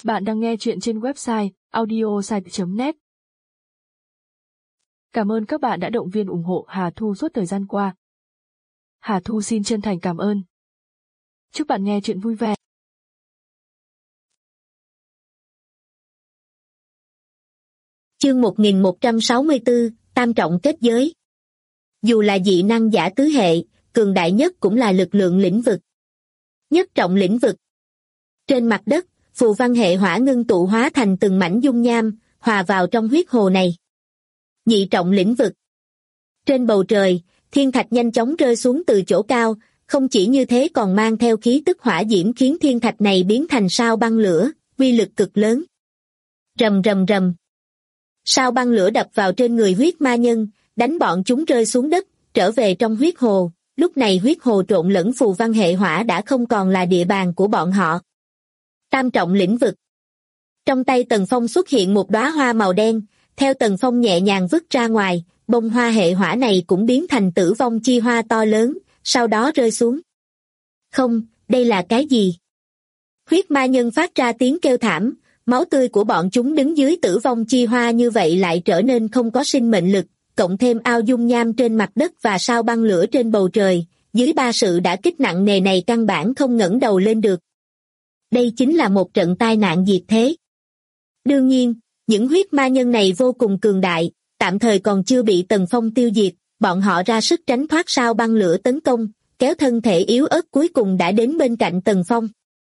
Bạn đang nghe chuyện trên website audiosite.net. Cảm ơn các bạn đã động viên ủng hộ Hà Thu suốt thời gian qua. Hà Thu xin chân thành cảm ơn. Chúc bạn nghe chuyện vui vẻ. Chương 1164, Tam trọng kết giới. Dù là dị năng giả tứ hệ, cường đại nhất cũng là lực lượng lĩnh vực. Nhất trọng lĩnh vực. Trên mặt đất, phù văn hệ hỏa ngưng tụ hóa thành từng mảnh dung nham, hòa vào trong huyết hồ này. Nhị trọng lĩnh vực. Trên bầu trời, thiên thạch nhanh chóng rơi xuống từ chỗ cao, không chỉ như thế còn mang theo khí tức hỏa diễm khiến thiên thạch này biến thành sao băng lửa, uy lực cực lớn. Rầm rầm rầm. Sao băng lửa đập vào trên người huyết ma nhân, đánh bọn chúng rơi xuống đất, trở về trong huyết hồ. Lúc này huyết hồ trộn lẫn phù văn hệ hỏa đã không còn là địa bàn của bọn họ. Tam trọng lĩnh vực. Trong tay Tần Phong xuất hiện một đóa hoa màu đen, theo Tần Phong nhẹ nhàng vứt ra ngoài, bông hoa hệ hỏa này cũng biến thành tử vong chi hoa to lớn, sau đó rơi xuống. Không, đây là cái gì? Huyết ma nhân phát ra tiếng kêu thảm, máu tươi của bọn chúng đứng dưới tử vong chi hoa như vậy lại trở nên không có sinh mệnh lực, cộng thêm ao dung nham trên mặt đất và sao băng lửa trên bầu trời, dưới ba sự đả kích nặng nề này căn bản không ngẩng đầu lên được. Đây chính là một trận tai nạn diệt thế. Đương nhiên, những huyết ma nhân này vô cùng cường đại, tạm thời còn chưa bị Tần Phong tiêu diệt, bọn họ ra sức tránh thoát sao băng lửa tấn công, kéo thân thể yếu ớt cuối cùng đã đến bên cạnh Tần Phong.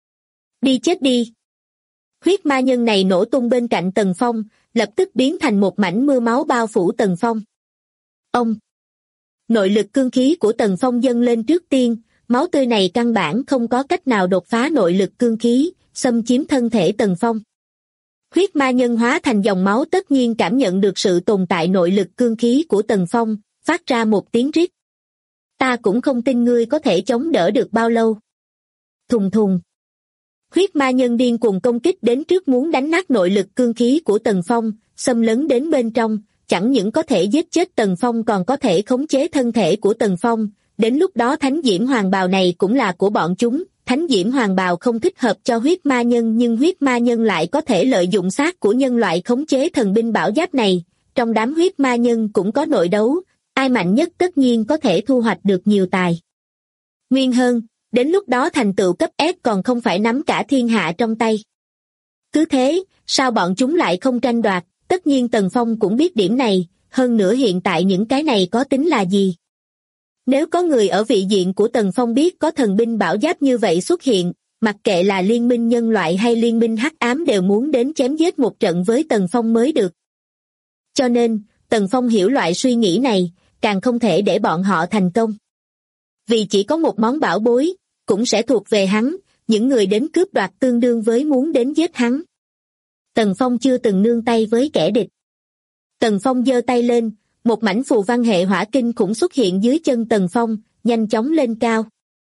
Đi chết đi! Huyết ma nhân này nổ tung bên cạnh Tần Phong, lập tức biến thành một mảnh mưa máu bao phủ Tần Phong. Ông! Nội lực cương khí của Tần Phong dâng lên trước tiên, máu tươi này căn bản không có cách nào đột phá nội lực cương khí, xâm chiếm thân thể Tần Phong. Huyết ma nhân hóa thành dòng máu tất nhiên cảm nhận được sự tồn tại nội lực cương khí của Tần Phong, phát ra một tiếng rít. Ta cũng không tin ngươi có thể chống đỡ được bao lâu. Thùng thùng. Huyết ma nhân điên cuồng công kích đến trước muốn đánh nát nội lực cương khí của Tần Phong, xâm lấn đến bên trong, chẳng những có thể giết chết Tần Phong còn có thể khống chế thân thể của Tần Phong. Đến lúc đó thánh diễm hoàng bào này cũng là của bọn chúng. Thánh diễm hoàng bào không thích hợp cho huyết ma nhân nhưng huyết ma nhân lại có thể lợi dụng xác của nhân loại khống chế thần binh bảo giáp này. Trong đám huyết ma nhân cũng có nội đấu, ai mạnh nhất tất nhiên có thể thu hoạch được nhiều tài nguyên hơn, đến lúc đó thành tựu cấp S còn không phải nắm cả thiên hạ trong tay. Cứ thế, sao bọn chúng lại không tranh đoạt, tất nhiên Tần Phong cũng biết điểm này, hơn nữa hiện tại những cái này có tính là gì. Nếu có người ở vị diện của Tần Phong biết có thần binh bảo giáp như vậy xuất hiện, mặc kệ là liên minh nhân loại hay liên minh hắc ám đều muốn đến chém giết một trận với Tần Phong mới được. Cho nên, Tần Phong hiểu loại suy nghĩ này, càng không thể để bọn họ thành công. Vì chỉ có một món bảo bối, cũng sẽ thuộc về hắn, những người đến cướp đoạt tương đương với muốn đến giết hắn. Tần Phong chưa từng nương tay với kẻ địch. Tần Phong giơ tay lên, một mảnh phù văn hệ hỏa kinh khủng xuất hiện dưới chân Tần Phong, nhanh chóng lên cao.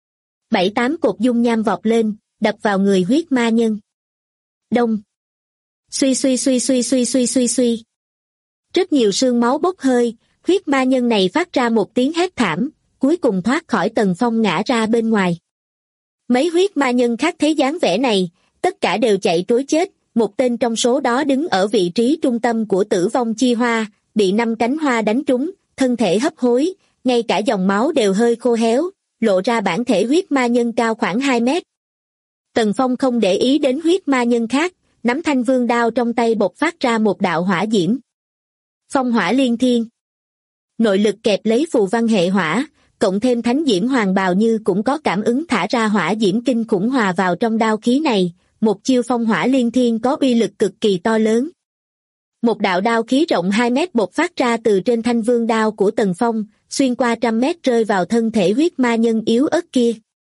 7-8 cột dung nham vọt lên, đập vào người huyết ma nhân. Đông. Suy suy suy suy suy suy suy suy. Rất nhiều sương máu bốc hơi, huyết ma nhân này phát ra một tiếng hét thảm, cuối cùng thoát khỏi Tần Phong ngã ra bên ngoài. Mấy huyết ma nhân khác thấy dáng vẻ này, tất cả đều chạy trối chết, một tên trong số đó đứng ở vị trí trung tâm của tử vong chi hoa, bị 5 cánh hoa đánh trúng, thân thể hấp hối, ngay cả dòng máu đều hơi khô héo, lộ ra bản thể huyết ma nhân cao khoảng 2 mét. Tần Phong không để ý đến huyết ma nhân khác, nắm thanh vương đao trong tay bộc phát ra một đạo hỏa diễm. Phong hỏa liên thiên. Nội lực kẹp lấy phù văn hệ hỏa, cộng thêm thánh diễm hoàng bào như cũng có cảm ứng thả ra hỏa diễm kinh khủng hòa vào trong đao khí này, một chiêu phong hỏa liên thiên có uy lực cực kỳ to lớn. Một đạo đao khí rộng 2 mét bộc phát ra từ trên thanh vương đao của Tần Phong, xuyên qua trăm mét rơi vào thân thể huyết ma nhân yếu ớt kia.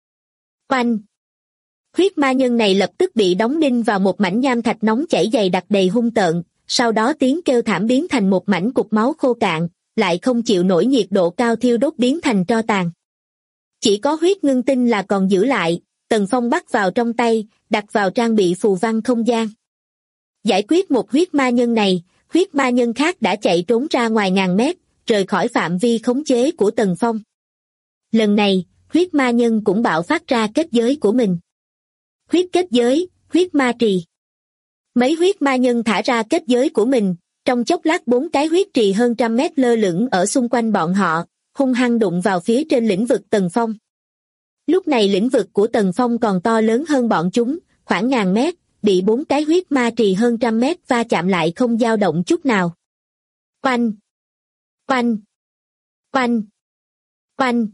Oanh! Huyết ma nhân này lập tức bị đóng đinh vào một mảnh nham thạch nóng chảy dày đặc đầy hung tợn, sau đó tiếng kêu thảm biến thành một mảnh cục máu khô cạn, lại không chịu nổi nhiệt độ cao thiêu đốt biến thành tro tàn. Chỉ có huyết ngưng tinh là còn giữ lại, Tần Phong bắt vào trong tay, đặt vào trang bị phù văn không gian. Giải quyết một huyết ma nhân này, huyết ma nhân khác đã chạy trốn ra ngoài ngàn mét, rời khỏi phạm vi khống chế của Tần Phong. Lần này, huyết ma nhân cũng bạo phát ra kết giới của mình. Huyết kết giới, huyết ma trì. Mấy huyết ma nhân thả ra kết giới của mình, trong chốc lát 4 cái huyết trì hơn 100 mét lơ lửng ở xung quanh bọn họ, hung hăng đụng vào phía trên lĩnh vực Tần Phong. Lúc này lĩnh vực của Tần Phong còn to lớn hơn bọn chúng, khoảng ngàn mét, bị 4 cái huyết ma trì hơn 100 mét va chạm lại không dao động chút nào. Oanh! Oanh! Oanh! Oanh!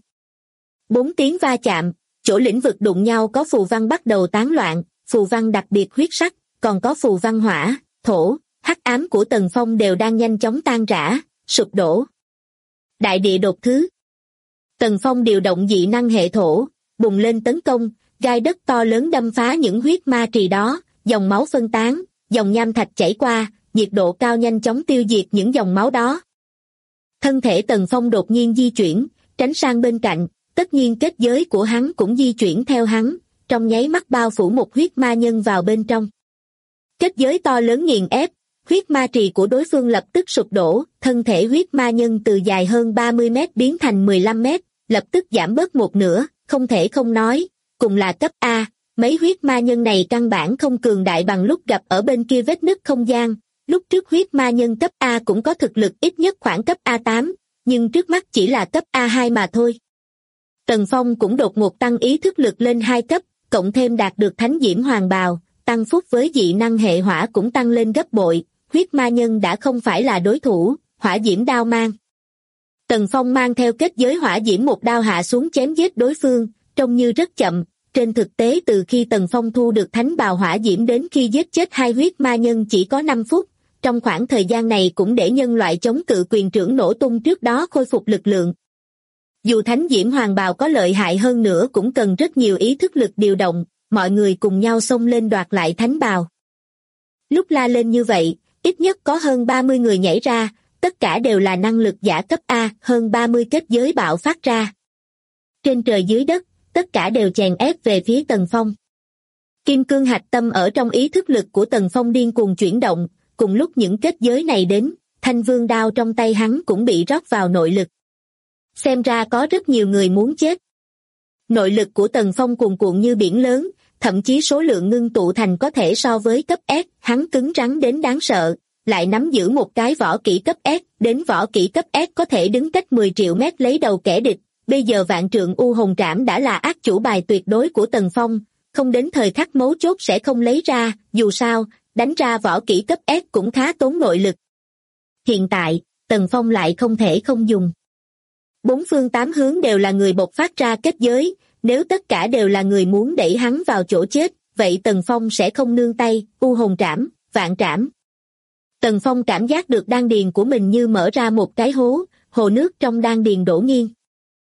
4 tiếng va chạm, chỗ lĩnh vực đụng nhau có phù văn bắt đầu tán loạn, phù văn đặc biệt huyết sắc, còn có phù văn hỏa, thổ, hắc ám của Tần Phong đều đang nhanh chóng tan rã, sụp đổ. Đại địa đột thứ. Tần Phong điều động dị năng hệ thổ, bùng lên tấn công, gai đất to lớn đâm phá những huyết ma trì đó, dòng máu phân tán, dòng nham thạch chảy qua, nhiệt độ cao nhanh chóng tiêu diệt những dòng máu đó. Thân thể Tần Phong đột nhiên di chuyển, tránh sang bên cạnh, tất nhiên kết giới của hắn cũng di chuyển theo hắn, trong nháy mắt bao phủ một huyết ma nhân vào bên trong. Kết giới to lớn nghiền ép, huyết ma trì của đối phương lập tức sụp đổ, thân thể huyết ma nhân từ dài hơn 30 mét biến thành 15 mét, lập tức giảm bớt một nửa, không thể không nói, cùng là cấp A, mấy huyết ma nhân này căn bản không cường đại bằng lúc gặp ở bên kia vết nứt không gian, lúc trước huyết ma nhân cấp A cũng có thực lực ít nhất khoảng cấp A8, nhưng trước mắt chỉ là cấp A2 mà thôi. Tần Phong cũng đột ngột tăng ý thức lực lên 2 cấp, cộng thêm đạt được thánh diễm hoàng bào, tăng phúc với dị năng hệ hỏa cũng tăng lên gấp bội, huyết ma nhân đã không phải là đối thủ, hỏa diễm đao mang. Tần Phong mang theo kết giới hỏa diễm một đao hạ xuống chém giết đối phương, trông như rất chậm, trên thực tế từ khi Tần Phong thu được thánh bào hỏa diễm đến khi giết chết 2 huyết ma nhân chỉ có 5 phút, trong khoảng thời gian này cũng để nhân loại chống cự quyền trưởng nổ tung trước đó khôi phục lực lượng. Dù thánh diễm hoàng bào có lợi hại hơn nữa cũng cần rất nhiều ý thức lực điều động, mọi người cùng nhau xông lên đoạt lại thánh bào. Lúc la lên như vậy, ít nhất có hơn 30 người nhảy ra, tất cả đều là năng lực giả cấp A, hơn 30 kết giới bạo phát ra. Trên trời dưới đất, tất cả đều chèn ép về phía Tần Phong. Kim cương hạch tâm ở trong ý thức lực của Tần Phong điên cuồng chuyển động, cùng lúc những kết giới này đến, thanh vương đao trong tay hắn cũng bị rót vào nội lực. Xem ra có rất nhiều người muốn chết. Nội lực của Tần Phong cuồn cuộn như biển lớn, thậm chí số lượng ngưng tụ thành có thể so với cấp S, hắn cứng rắn đến đáng sợ, lại nắm giữ một cái võ kỹ cấp S, đến võ kỹ cấp S có thể đứng cách 10 triệu mét lấy đầu kẻ địch, bây giờ vạn trượng u hồn trảm đã là ác chủ bài tuyệt đối của Tần Phong, không đến thời khắc mấu chốt sẽ không lấy ra, dù sao, đánh ra võ kỹ cấp S cũng khá tốn nội lực. Hiện tại, Tần Phong lại không thể không dùng. 4 phương 8 hướng đều là người bộc phát ra kết giới, nếu tất cả đều là người muốn đẩy hắn vào chỗ chết, vậy Tần Phong sẽ không nương tay, u hồn trảm, vạn trảm. Tần Phong cảm giác được đan điền của mình như mở ra một cái hố, hồ nước trong đan điền đổ nghiêng.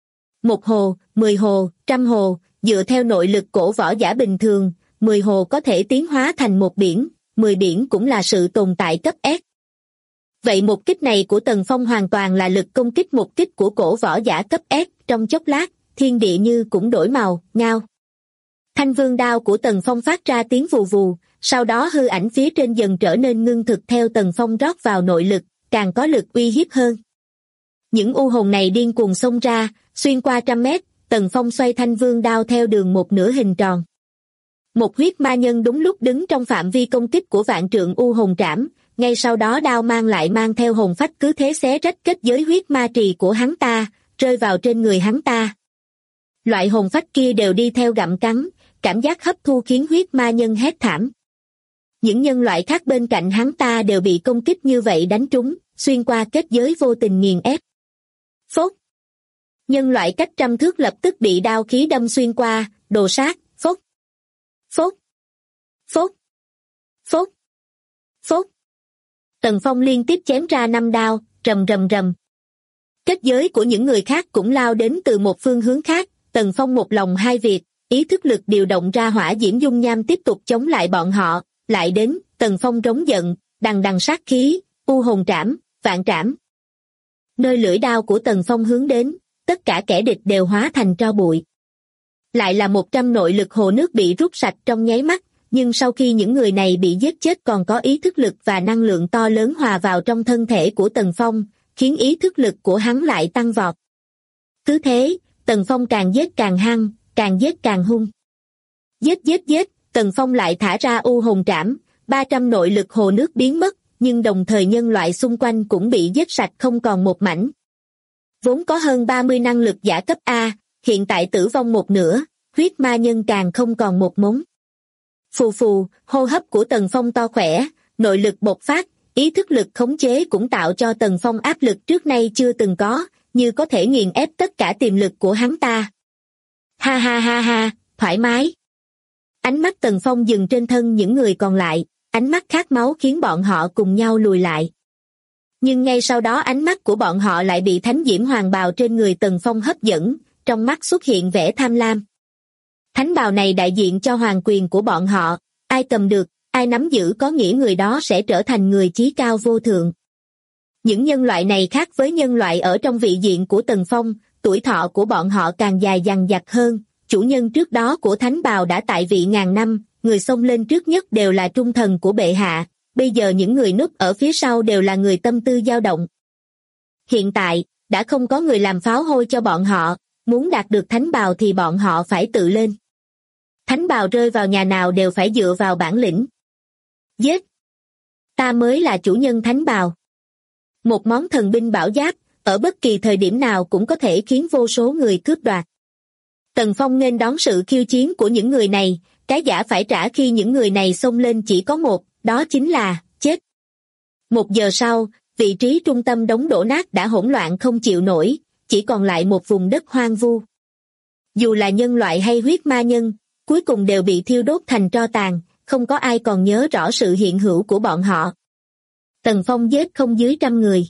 1 hồ, 10 hồ, 100 hồ, dựa theo nội lực cổ võ giả bình thường, 10 hồ có thể tiến hóa thành một biển, 10 biển cũng là sự tồn tại cấp S. Vậy một kích này của Tần Phong hoàn toàn là lực công kích một kích của cổ võ giả cấp S, trong chốc lát, thiên địa như cũng đổi màu, ngao. Thanh vương đao của Tần Phong phát ra tiếng vù vù, sau đó hư ảnh phía trên dần trở nên ngưng thực theo Tần Phong rót vào nội lực, càng có lực uy hiếp hơn. Những u hồn này điên cuồng xông ra, xuyên qua 100 mét, Tần Phong xoay thanh vương đao theo đường một nửa hình tròn. Một huyết ma nhân đúng lúc đứng trong phạm vi công kích của vạn trượng u hồn trảm, ngay sau đó đao mang lại mang theo hồn phách cứ thế xé rách kết giới huyết ma trì của hắn ta, rơi vào trên người hắn ta. Loại hồn phách kia đều đi theo gặm cắn, cảm giác hấp thu khiến huyết ma nhân hét thảm. Những nhân loại khác bên cạnh hắn ta đều bị công kích như vậy đánh trúng, xuyên qua kết giới vô tình nghiền ép. Phốt! Nhân loại cách 100 thước lập tức bị đao khí đâm xuyên qua, đồ sát, phốt! Phốt! Phốt! Phốt! Phốt! Tần Phong liên tiếp chém ra 5 đao, rầm rầm rầm. Kết giới của những người khác cũng lao đến từ một phương hướng khác, Tần Phong một lòng hai việc, ý thức lực điều động ra hỏa diễm dung nham tiếp tục chống lại bọn họ, lại đến, Tần Phong rống giận, đằng đằng sát khí, u hồn trảm, vạn trảm. Nơi lưỡi đao của Tần Phong hướng đến, tất cả kẻ địch đều hóa thành tro bụi. Lại là 100 nội lực hồ nước bị rút sạch trong nháy mắt, nhưng sau khi những người này bị giết chết còn có ý thức lực và năng lượng to lớn hòa vào trong thân thể của Tần Phong, khiến ý thức lực của hắn lại tăng vọt. Cứ thế, Tần Phong càng giết càng hăng, càng giết càng hung. Giết giết giết, Tần Phong lại thả ra u hồn trảm, 300 nội lực hồ nước biến mất, nhưng đồng thời nhân loại xung quanh cũng bị giết sạch không còn một mảnh. Vốn có hơn 30 năng lực giả cấp A, hiện tại tử vong một nửa, huyết ma nhân càng không còn một mống. Phù phù, hô hấp của Tần Phong to khỏe, nội lực bộc phát, ý thức lực khống chế cũng tạo cho Tần Phong áp lực trước nay chưa từng có, như có thể nghiền ép tất cả tiềm lực của hắn ta. Ha ha ha ha, thoải mái. Ánh mắt Tần Phong dừng trên thân những người còn lại, ánh mắt khát máu khiến bọn họ cùng nhau lùi lại. Nhưng ngay sau đó ánh mắt của bọn họ lại bị thánh diễm hoàng bào trên người Tần Phong hấp dẫn, trong mắt xuất hiện vẻ tham lam. Thánh bào này đại diện cho hoàng quyền của bọn họ, ai cầm được, ai nắm giữ có nghĩa người đó sẽ trở thành người chí cao vô thượng. Những nhân loại này khác với nhân loại ở trong vị diện của Tần Phong, tuổi thọ của bọn họ càng dài dằng dặc hơn, chủ nhân trước đó của thánh bào đã tại vị ngàn năm, người xông lên trước nhất đều là trung thần của bệ hạ, bây giờ những người núp ở phía sau đều là người tâm tư dao động. Hiện tại, đã không có người làm pháo hôi cho bọn họ, muốn đạt được thánh bào thì bọn họ phải tự lên. Thánh bào rơi vào nhà nào đều phải dựa vào bản lĩnh. Giết! Ta mới là chủ nhân thánh bào. Một món thần binh bảo giáp, ở bất kỳ thời điểm nào cũng có thể khiến vô số người cướp đoạt. Tần Phong nghênh đón sự khiêu chiến của những người này, cái giá phải trả khi những người này xông lên chỉ có một, đó chính là chết. 1 giờ sau, vị trí trung tâm đống đổ nát đã hỗn loạn không chịu nổi, chỉ còn lại một vùng đất hoang vu. Dù là nhân loại hay huyết ma nhân, cuối cùng đều bị thiêu đốt thành tro tàn, không có ai còn nhớ rõ sự hiện hữu của bọn họ. Tần Phong giết không dưới 100 người.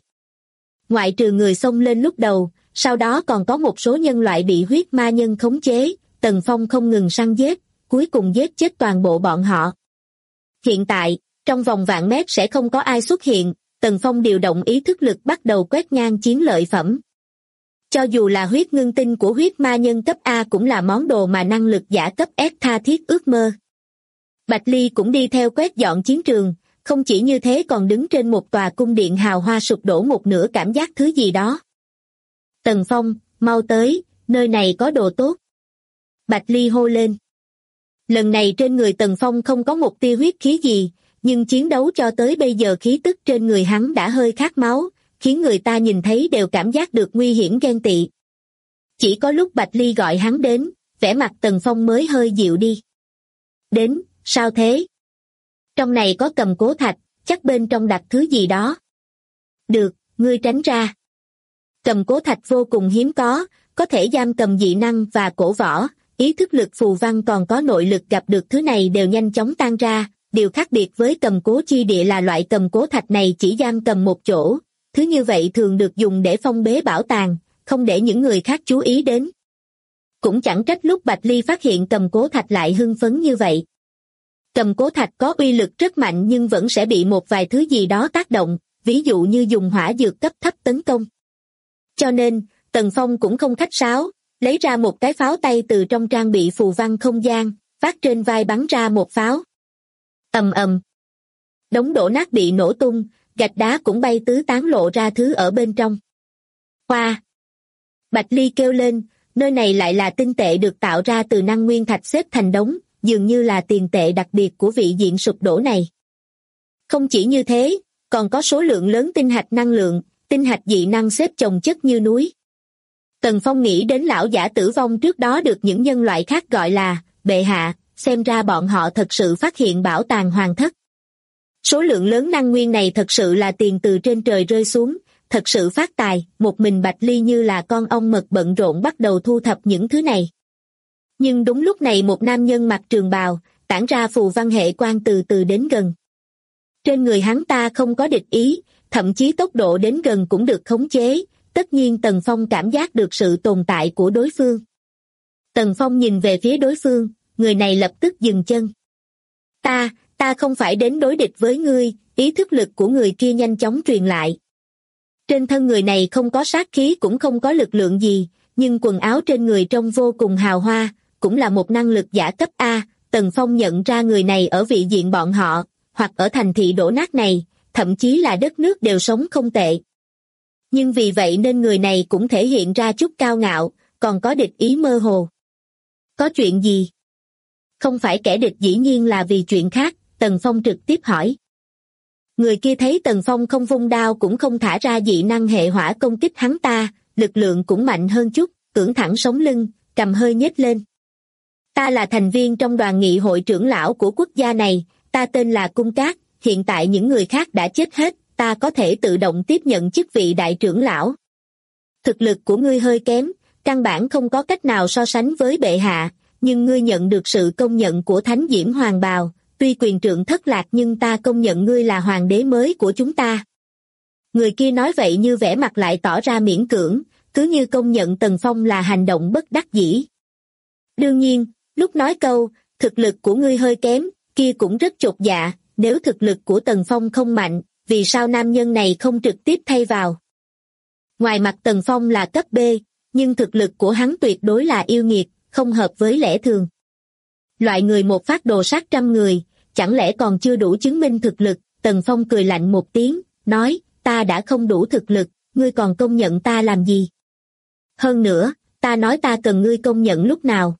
Ngoại trừ người xông lên lúc đầu, sau đó còn có một số nhân loại bị huyết ma nhân khống chế, Tần Phong không ngừng săn giết, cuối cùng giết chết toàn bộ bọn họ. Hiện tại, trong vòng vạn mét sẽ không có ai xuất hiện, Tần Phong điều động ý thức lực bắt đầu quét ngang chiến lợi phẩm. Cho dù là huyết ngưng tinh của huyết ma nhân cấp A cũng là món đồ mà năng lực giả cấp S tha thiết ước mơ. Bạch Ly cũng đi theo quét dọn chiến trường, không chỉ như thế còn đứng trên một tòa cung điện hào hoa sụp đổ một nửa cảm giác thứ gì đó. Tần Phong, mau tới, nơi này có đồ tốt. Bạch Ly hô lên. Lần này trên người Tần Phong không có một tia huyết khí gì, nhưng chiến đấu cho tới bây giờ khí tức trên người hắn đã hơi khát máu, khiến người ta nhìn thấy đều cảm giác được nguy hiểm ghen tị. Chỉ có lúc Bạch Ly gọi hắn đến, vẻ mặt Tần Phong mới hơi dịu đi. Đến, sao thế? Trong này có cầm cố thạch, chắc bên trong đặt thứ gì đó. Được, ngươi tránh ra. Cầm cố thạch vô cùng hiếm có thể giam cầm dị năng và cổ võ, ý thức lực phù văn còn có nội lực gặp được thứ này đều nhanh chóng tan ra. Điều khác biệt với cầm cố chi địa là loại cầm cố thạch này chỉ giam cầm một chỗ, thứ như vậy thường được dùng để phong bế bảo tàng, không để những người khác chú ý đến. Cũng chẳng trách lúc Bạch Ly phát hiện cầm cố thạch lại hưng phấn như vậy. Cầm cố thạch có uy lực rất mạnh nhưng vẫn sẽ bị một vài thứ gì đó tác động, ví dụ như dùng hỏa dược cấp thấp tấn công. Cho nên, Tần Phong cũng không khách sáo, lấy ra một cái pháo tay từ trong trang bị phù văn không gian, vác trên vai bắn ra một pháo. Ầm ầm. Đống đổ nát bị nổ tung, gạch đá cũng bay tứ tán lộ ra thứ ở bên trong. Hoa! Bạch Ly kêu lên, nơi này lại là tinh tệ được tạo ra từ năng nguyên thạch xếp thành đống, dường như là tiền tệ đặc biệt của vị diện sụp đổ này. Không chỉ như thế, còn có số lượng lớn tinh hạch năng lượng, tinh hạch dị năng xếp chồng chất như núi. Tần Phong nghĩ đến lão giả tử vong trước đó được những nhân loại khác gọi là bệ hạ, xem ra bọn họ thật sự phát hiện bảo tàng hoàng thất. Số lượng lớn năng nguyên này thật sự là tiền từ trên trời rơi xuống, thật sự phát tài, một mình Bạch Ly như là con ong mật bận rộn bắt đầu thu thập những thứ này. Nhưng đúng lúc này một nam nhân mặc trường bào, tản ra phù văn hệ quang từ từ đến gần. Trên người hắn ta không có địch ý, thậm chí tốc độ đến gần cũng được khống chế, tất nhiên Tần Phong cảm giác được sự tồn tại của đối phương. Tần Phong nhìn về phía đối phương, người này lập tức dừng chân. Ta không phải đến đối địch với ngươi, ý thức lực của người kia nhanh chóng truyền lại. Trên thân người này không có sát khí cũng không có lực lượng gì, nhưng quần áo trên người trông vô cùng hào hoa, cũng là một năng lực giả cấp A. Tần Phong nhận ra người này ở vị diện bọn họ, hoặc ở thành thị đổ nát này, thậm chí là đất nước đều sống không tệ. Nhưng vì vậy nên người này cũng thể hiện ra chút cao ngạo, còn có địch ý mơ hồ. Có chuyện gì? Không phải kẻ địch dĩ nhiên là vì chuyện khác, Tần Phong trực tiếp hỏi. Người kia thấy Tần Phong không vung đao cũng không thả ra dị năng hệ hỏa công kích hắn ta, lực lượng cũng mạnh hơn chút, cưỡng thẳng sống lưng, cầm hơi nhếch lên. Ta là thành viên trong đoàn nghị hội trưởng lão của quốc gia này, ta tên là Cung Cát, hiện tại những người khác đã chết hết, ta có thể tự động tiếp nhận chức vị đại trưởng lão. Thực lực của ngươi hơi kém, căn bản không có cách nào so sánh với bệ hạ, nhưng ngươi nhận được sự công nhận của Thánh Diễm Hoàng Bào, tuy quyền trượng thất lạc nhưng ta công nhận ngươi là hoàng đế mới của chúng ta. Người kia nói vậy như vẻ mặt lại tỏ ra miễn cưỡng, cứ như công nhận Tần Phong là hành động bất đắc dĩ. Đương nhiên, lúc nói câu, thực lực của ngươi hơi kém, kia cũng rất chột dạ, nếu thực lực của Tần Phong không mạnh, vì sao nam nhân này không trực tiếp thay vào? Ngoài mặt Tần Phong là cấp B, nhưng thực lực của hắn tuyệt đối là yêu nghiệt, không hợp với lẽ thường. Loại người một phát đồ sát 100 người, chẳng lẽ còn chưa đủ chứng minh thực lực? Tần Phong cười lạnh một tiếng, nói, ta đã không đủ thực lực, ngươi còn công nhận ta làm gì? Hơn nữa, ta nói ta cần ngươi công nhận lúc nào?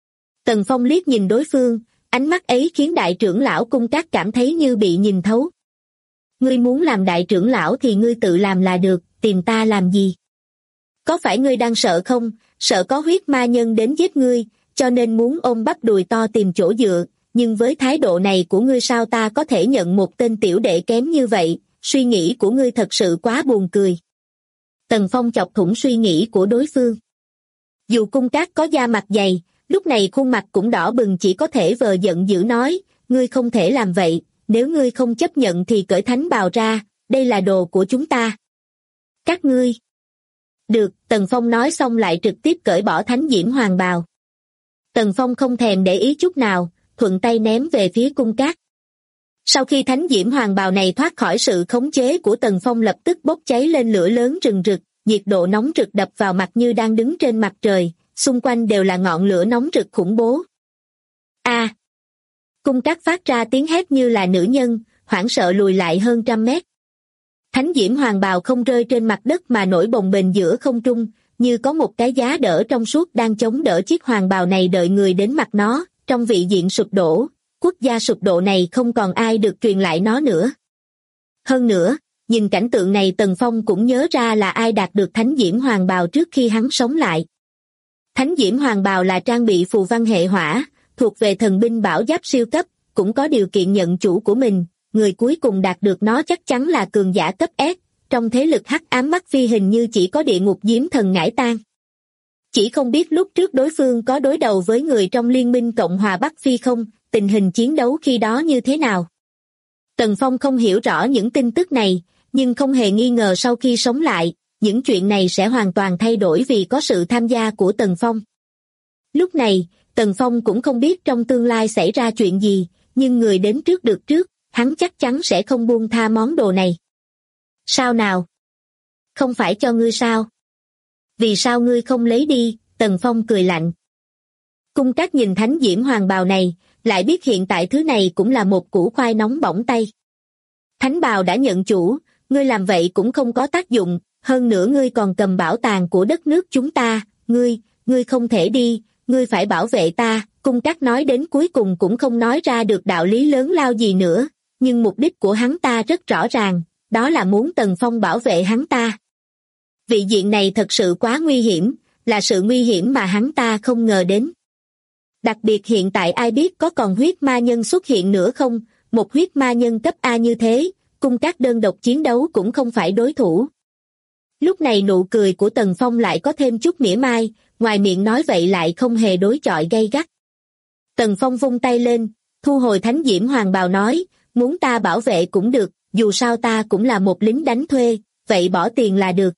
Tần Phong liếc nhìn đối phương, ánh mắt ấy khiến đại trưởng lão Cung Cát cảm thấy như bị nhìn thấu. Ngươi muốn làm đại trưởng lão thì ngươi tự làm là được, tìm ta làm gì? Có phải ngươi đang sợ không, sợ có huyết ma nhân đến giết ngươi, cho nên muốn ôm bắp đùi to tìm chỗ dựa, nhưng với thái độ này của ngươi sao ta có thể nhận một tên tiểu đệ kém như vậy, suy nghĩ của ngươi thật sự quá buồn cười. Tần Phong chọc thủng suy nghĩ của đối phương. Dù Cung Cát có da mặt dày, lúc này khuôn mặt cũng đỏ bừng, chỉ có thể vờ giận dữ nói, ngươi không thể làm vậy, nếu ngươi không chấp nhận thì cởi thánh bào ra, đây là đồ của chúng ta. Các ngươi. Được, Tần Phong nói xong lại trực tiếp cởi bỏ Thánh Diễm Hoàng bào. Tần Phong không thèm để ý chút nào, thuận tay ném về phía Cung Cát. Sau khi Thánh Diễm Hoàng bào này thoát khỏi sự khống chế của Tần Phong lập tức bốc cháy lên lửa lớn rừng rực, nhiệt độ nóng rực đập vào mặt như đang đứng trên mặt trời, xung quanh đều là ngọn lửa nóng rực khủng bố. A! Cung Cát phát ra tiếng hét như là nữ nhân, hoảng sợ lùi lại hơn 100 mét. Thánh Diễm Hoàng bào không rơi trên mặt đất mà nổi bồng bềnh giữa không trung, như có một cái giá đỡ trong suốt đang chống đỡ chiếc hoàng bào này đợi người đến mặt nó, trong vị diện sụp đổ, quốc gia sụp đổ này không còn ai được truyền lại nó nữa. Hơn nữa, nhìn cảnh tượng này Tần Phong cũng nhớ ra là ai đạt được Thánh Diễm Hoàng bào trước khi hắn sống lại. Thánh Diễm Hoàng bào là trang bị phù văn hệ hỏa, thuộc về thần binh bảo giáp siêu cấp, cũng có điều kiện nhận chủ của mình, người cuối cùng đạt được nó chắc chắn là cường giả cấp S, trong thế lực hắc ám Bắc Phi hình như chỉ có địa ngục diễm thần Ngải Tan. Chỉ không biết lúc trước đối phương có đối đầu với người trong Liên minh Cộng hòa Bắc Phi không, tình hình chiến đấu khi đó như thế nào. Tần Phong không hiểu rõ những tin tức này, nhưng không hề nghi ngờ sau khi sống lại, những chuyện này sẽ hoàn toàn thay đổi vì có sự tham gia của Tần Phong. Lúc này, Tần Phong cũng không biết trong tương lai xảy ra chuyện gì, nhưng người đến trước được trước, hắn chắc chắn sẽ không buông tha món đồ này. Sao nào? Không phải cho ngươi sao? Vì sao ngươi không lấy đi? Tần Phong cười lạnh. Cung Cát nhìn Thánh Diễm Hoàng bào này, lại biết hiện tại thứ này cũng là một củ khoai nóng bỏng tay. Thánh bào đã nhận chủ, ngươi làm vậy cũng không có tác dụng, hơn nữa ngươi còn cầm bảo tàng của đất nước chúng ta, ngươi không thể đi, ngươi phải bảo vệ ta. Cung Cát nói đến cuối cùng cũng không nói ra được đạo lý lớn lao gì nữa, nhưng mục đích của hắn ta rất rõ ràng, đó là muốn Tần Phong bảo vệ hắn ta. Vị diện này thật sự quá nguy hiểm, là sự nguy hiểm mà hắn ta không ngờ đến. Đặc biệt hiện tại ai biết có còn huyết ma nhân xuất hiện nữa không, một huyết ma nhân cấp A như thế, Cung Cát đơn độc chiến đấu cũng không phải đối thủ. Lúc này nụ cười của Tần Phong lại có thêm chút mỉa mai, ngoài miệng nói vậy lại không hề đối chọi gay gắt. Tần Phong vung tay lên, thu hồi Thánh Diễm Hoàng bào nói, muốn ta bảo vệ cũng được, dù sao ta cũng là một lính đánh thuê, vậy bỏ tiền là được.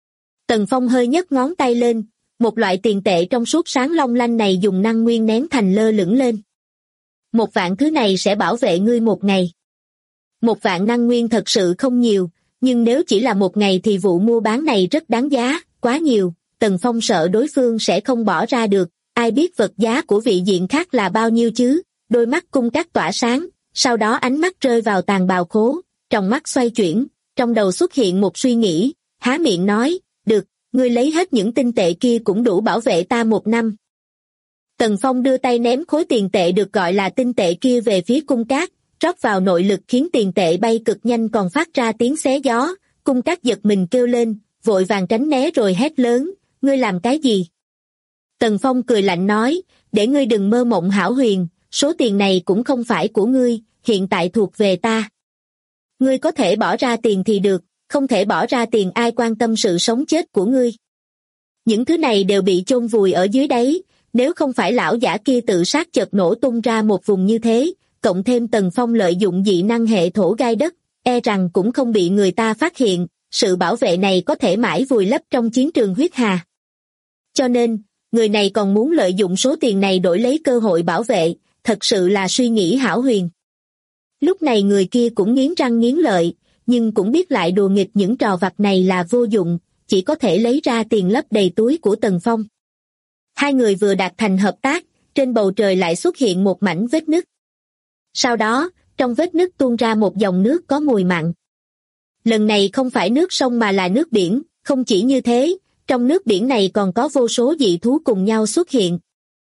Tần Phong hơi nhấc ngón tay lên, một loại tiền tệ trong suốt sáng long lanh này dùng năng nguyên nén thành lơ lửng lên. 1.000.000 thứ này sẽ bảo vệ ngươi 1 ngày. 1.000.000 năng nguyên thật sự không nhiều, nhưng nếu chỉ là 1 ngày thì vụ mua bán này rất đáng giá, quá nhiều, Tần Phong sợ đối phương sẽ không bỏ ra được, ai biết vật giá của vị diện khác là bao nhiêu chứ. Đôi mắt Cung Cát tỏa sáng, sau đó ánh mắt rơi vào tàn bào khố, trong mắt xoay chuyển, trong đầu xuất hiện một suy nghĩ, há miệng nói, được, ngươi lấy hết những tinh tệ kia cũng đủ bảo vệ ta 1 năm. Tần Phong đưa tay ném khối tiền tệ được gọi là tinh tệ kia về phía Cung Cát, rót vào nội lực khiến tiền tệ bay cực nhanh còn phát ra tiếng xé gió. Cung Cát giật mình kêu lên, vội vàng tránh né rồi hét lớn, ngươi làm cái gì? Tần Phong cười lạnh nói, để ngươi đừng mơ mộng hão huyền, số tiền này cũng không phải của ngươi, hiện tại thuộc về ta. Ngươi có thể bỏ ra tiền thì được, không thể bỏ ra tiền ai quan tâm sự sống chết của ngươi. Những thứ này đều bị chôn vùi ở dưới đáy, nếu không phải lão giả kia tự sát chợt nổ tung ra một vùng như thế, cộng thêm Tần Phong lợi dụng dị năng hệ thổ gai đất, e rằng cũng không bị người ta phát hiện, sự bảo vệ này có thể mãi vùi lấp trong chiến trường huyết hà. Cho nên, người này còn muốn lợi dụng số tiền này đổi lấy cơ hội bảo vệ, thật sự là suy nghĩ hão huyền. Lúc này người kia cũng nghiến răng nghiến lợi, nhưng cũng biết lại đùa nghịch những trò vặt này là vô dụng, chỉ có thể lấy ra tiền lấp đầy túi của Tần Phong. Hai người vừa đạt thành hợp tác, trên bầu trời lại xuất hiện một mảnh vết nứt. Sau đó, trong vết nứt tuôn ra một dòng nước có mùi mặn. Lần này không phải nước sông mà là nước biển, không chỉ như thế, trong nước biển này còn có vô số dị thú cùng nhau xuất hiện.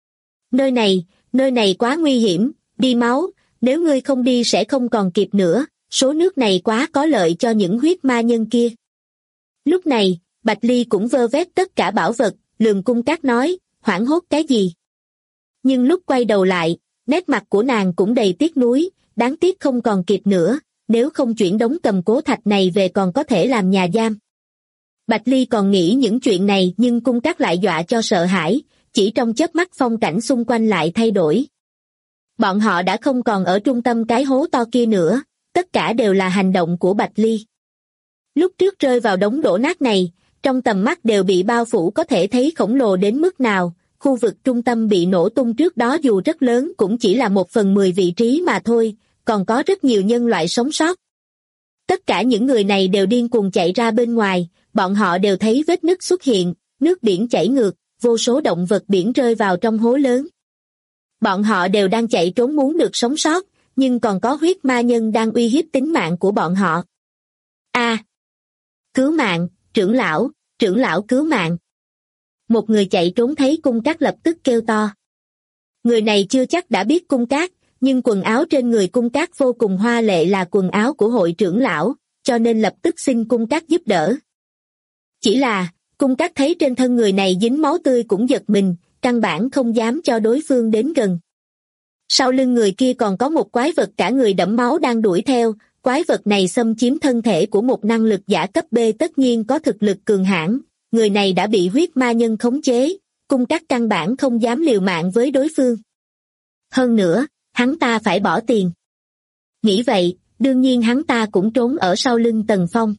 Nơi này quá nguy hiểm, đi máu, nếu ngươi không đi sẽ không còn kịp nữa, số nước này quá có lợi cho những huyết ma nhân kia. Lúc này, Bạch Ly cũng vơ vét tất cả bảo vật, lườm Cung Cát nói, hoảng hốt cái gì? Nhưng lúc quay đầu lại, nét mặt của nàng cũng đầy tiếc nuối, đáng tiếc không còn kịp nữa, nếu không chuyển đống cầm cố thạch này về còn có thể làm nhà giam. Bạch Ly còn nghĩ những chuyện này nhưng Cung Cát lại dọa cho sợ hãi, chỉ trong chớp mắt phong cảnh xung quanh lại thay đổi. Bọn họ đã không còn ở trung tâm cái hố to kia nữa, tất cả đều là hành động của Bạch Ly. Lúc trước rơi vào đống đổ nát này, trong tầm mắt đều bị bao phủ có thể thấy khổng lồ đến mức nào, khu vực trung tâm bị nổ tung trước đó dù rất lớn cũng chỉ là 1/10 vị trí mà thôi, còn có rất nhiều nhân loại sống sót. Tất cả những người này đều điên cuồng chạy ra bên ngoài, bọn họ đều thấy vết nứt xuất hiện, nước biển chảy ngược, vô số động vật biển rơi vào trong hố lớn. Bọn họ đều đang chạy trốn muốn được sống sót, nhưng còn có huyết ma nhân đang uy hiếp tính mạng của bọn họ. Cứu mạng, trưởng lão cứu mạng. Một người chạy trốn thấy Cung Cát lập tức kêu to. Người này chưa chắc đã biết Cung Cát, nhưng quần áo trên người Cung Cát vô cùng hoa lệ là quần áo của hội trưởng lão, cho nên lập tức xin Cung Cát giúp đỡ. Chỉ là, Cung Cát thấy trên thân người này dính máu tươi cũng giật mình, căn bản không dám cho đối phương đến gần. Sau lưng người kia còn có một quái vật cả người đẫm máu đang đuổi theo, quái vật này xâm chiếm thân thể của một năng lực giả cấp B tất nhiên có thực lực cường hãn, người này đã bị huyết ma nhân khống chế, Cung Cát căn bản không dám liều mạng với đối phương. Hơn nữa, hắn ta phải bỏ tiền. Nghĩ vậy, đương nhiên hắn ta cũng trốn ở sau lưng Tần Phong.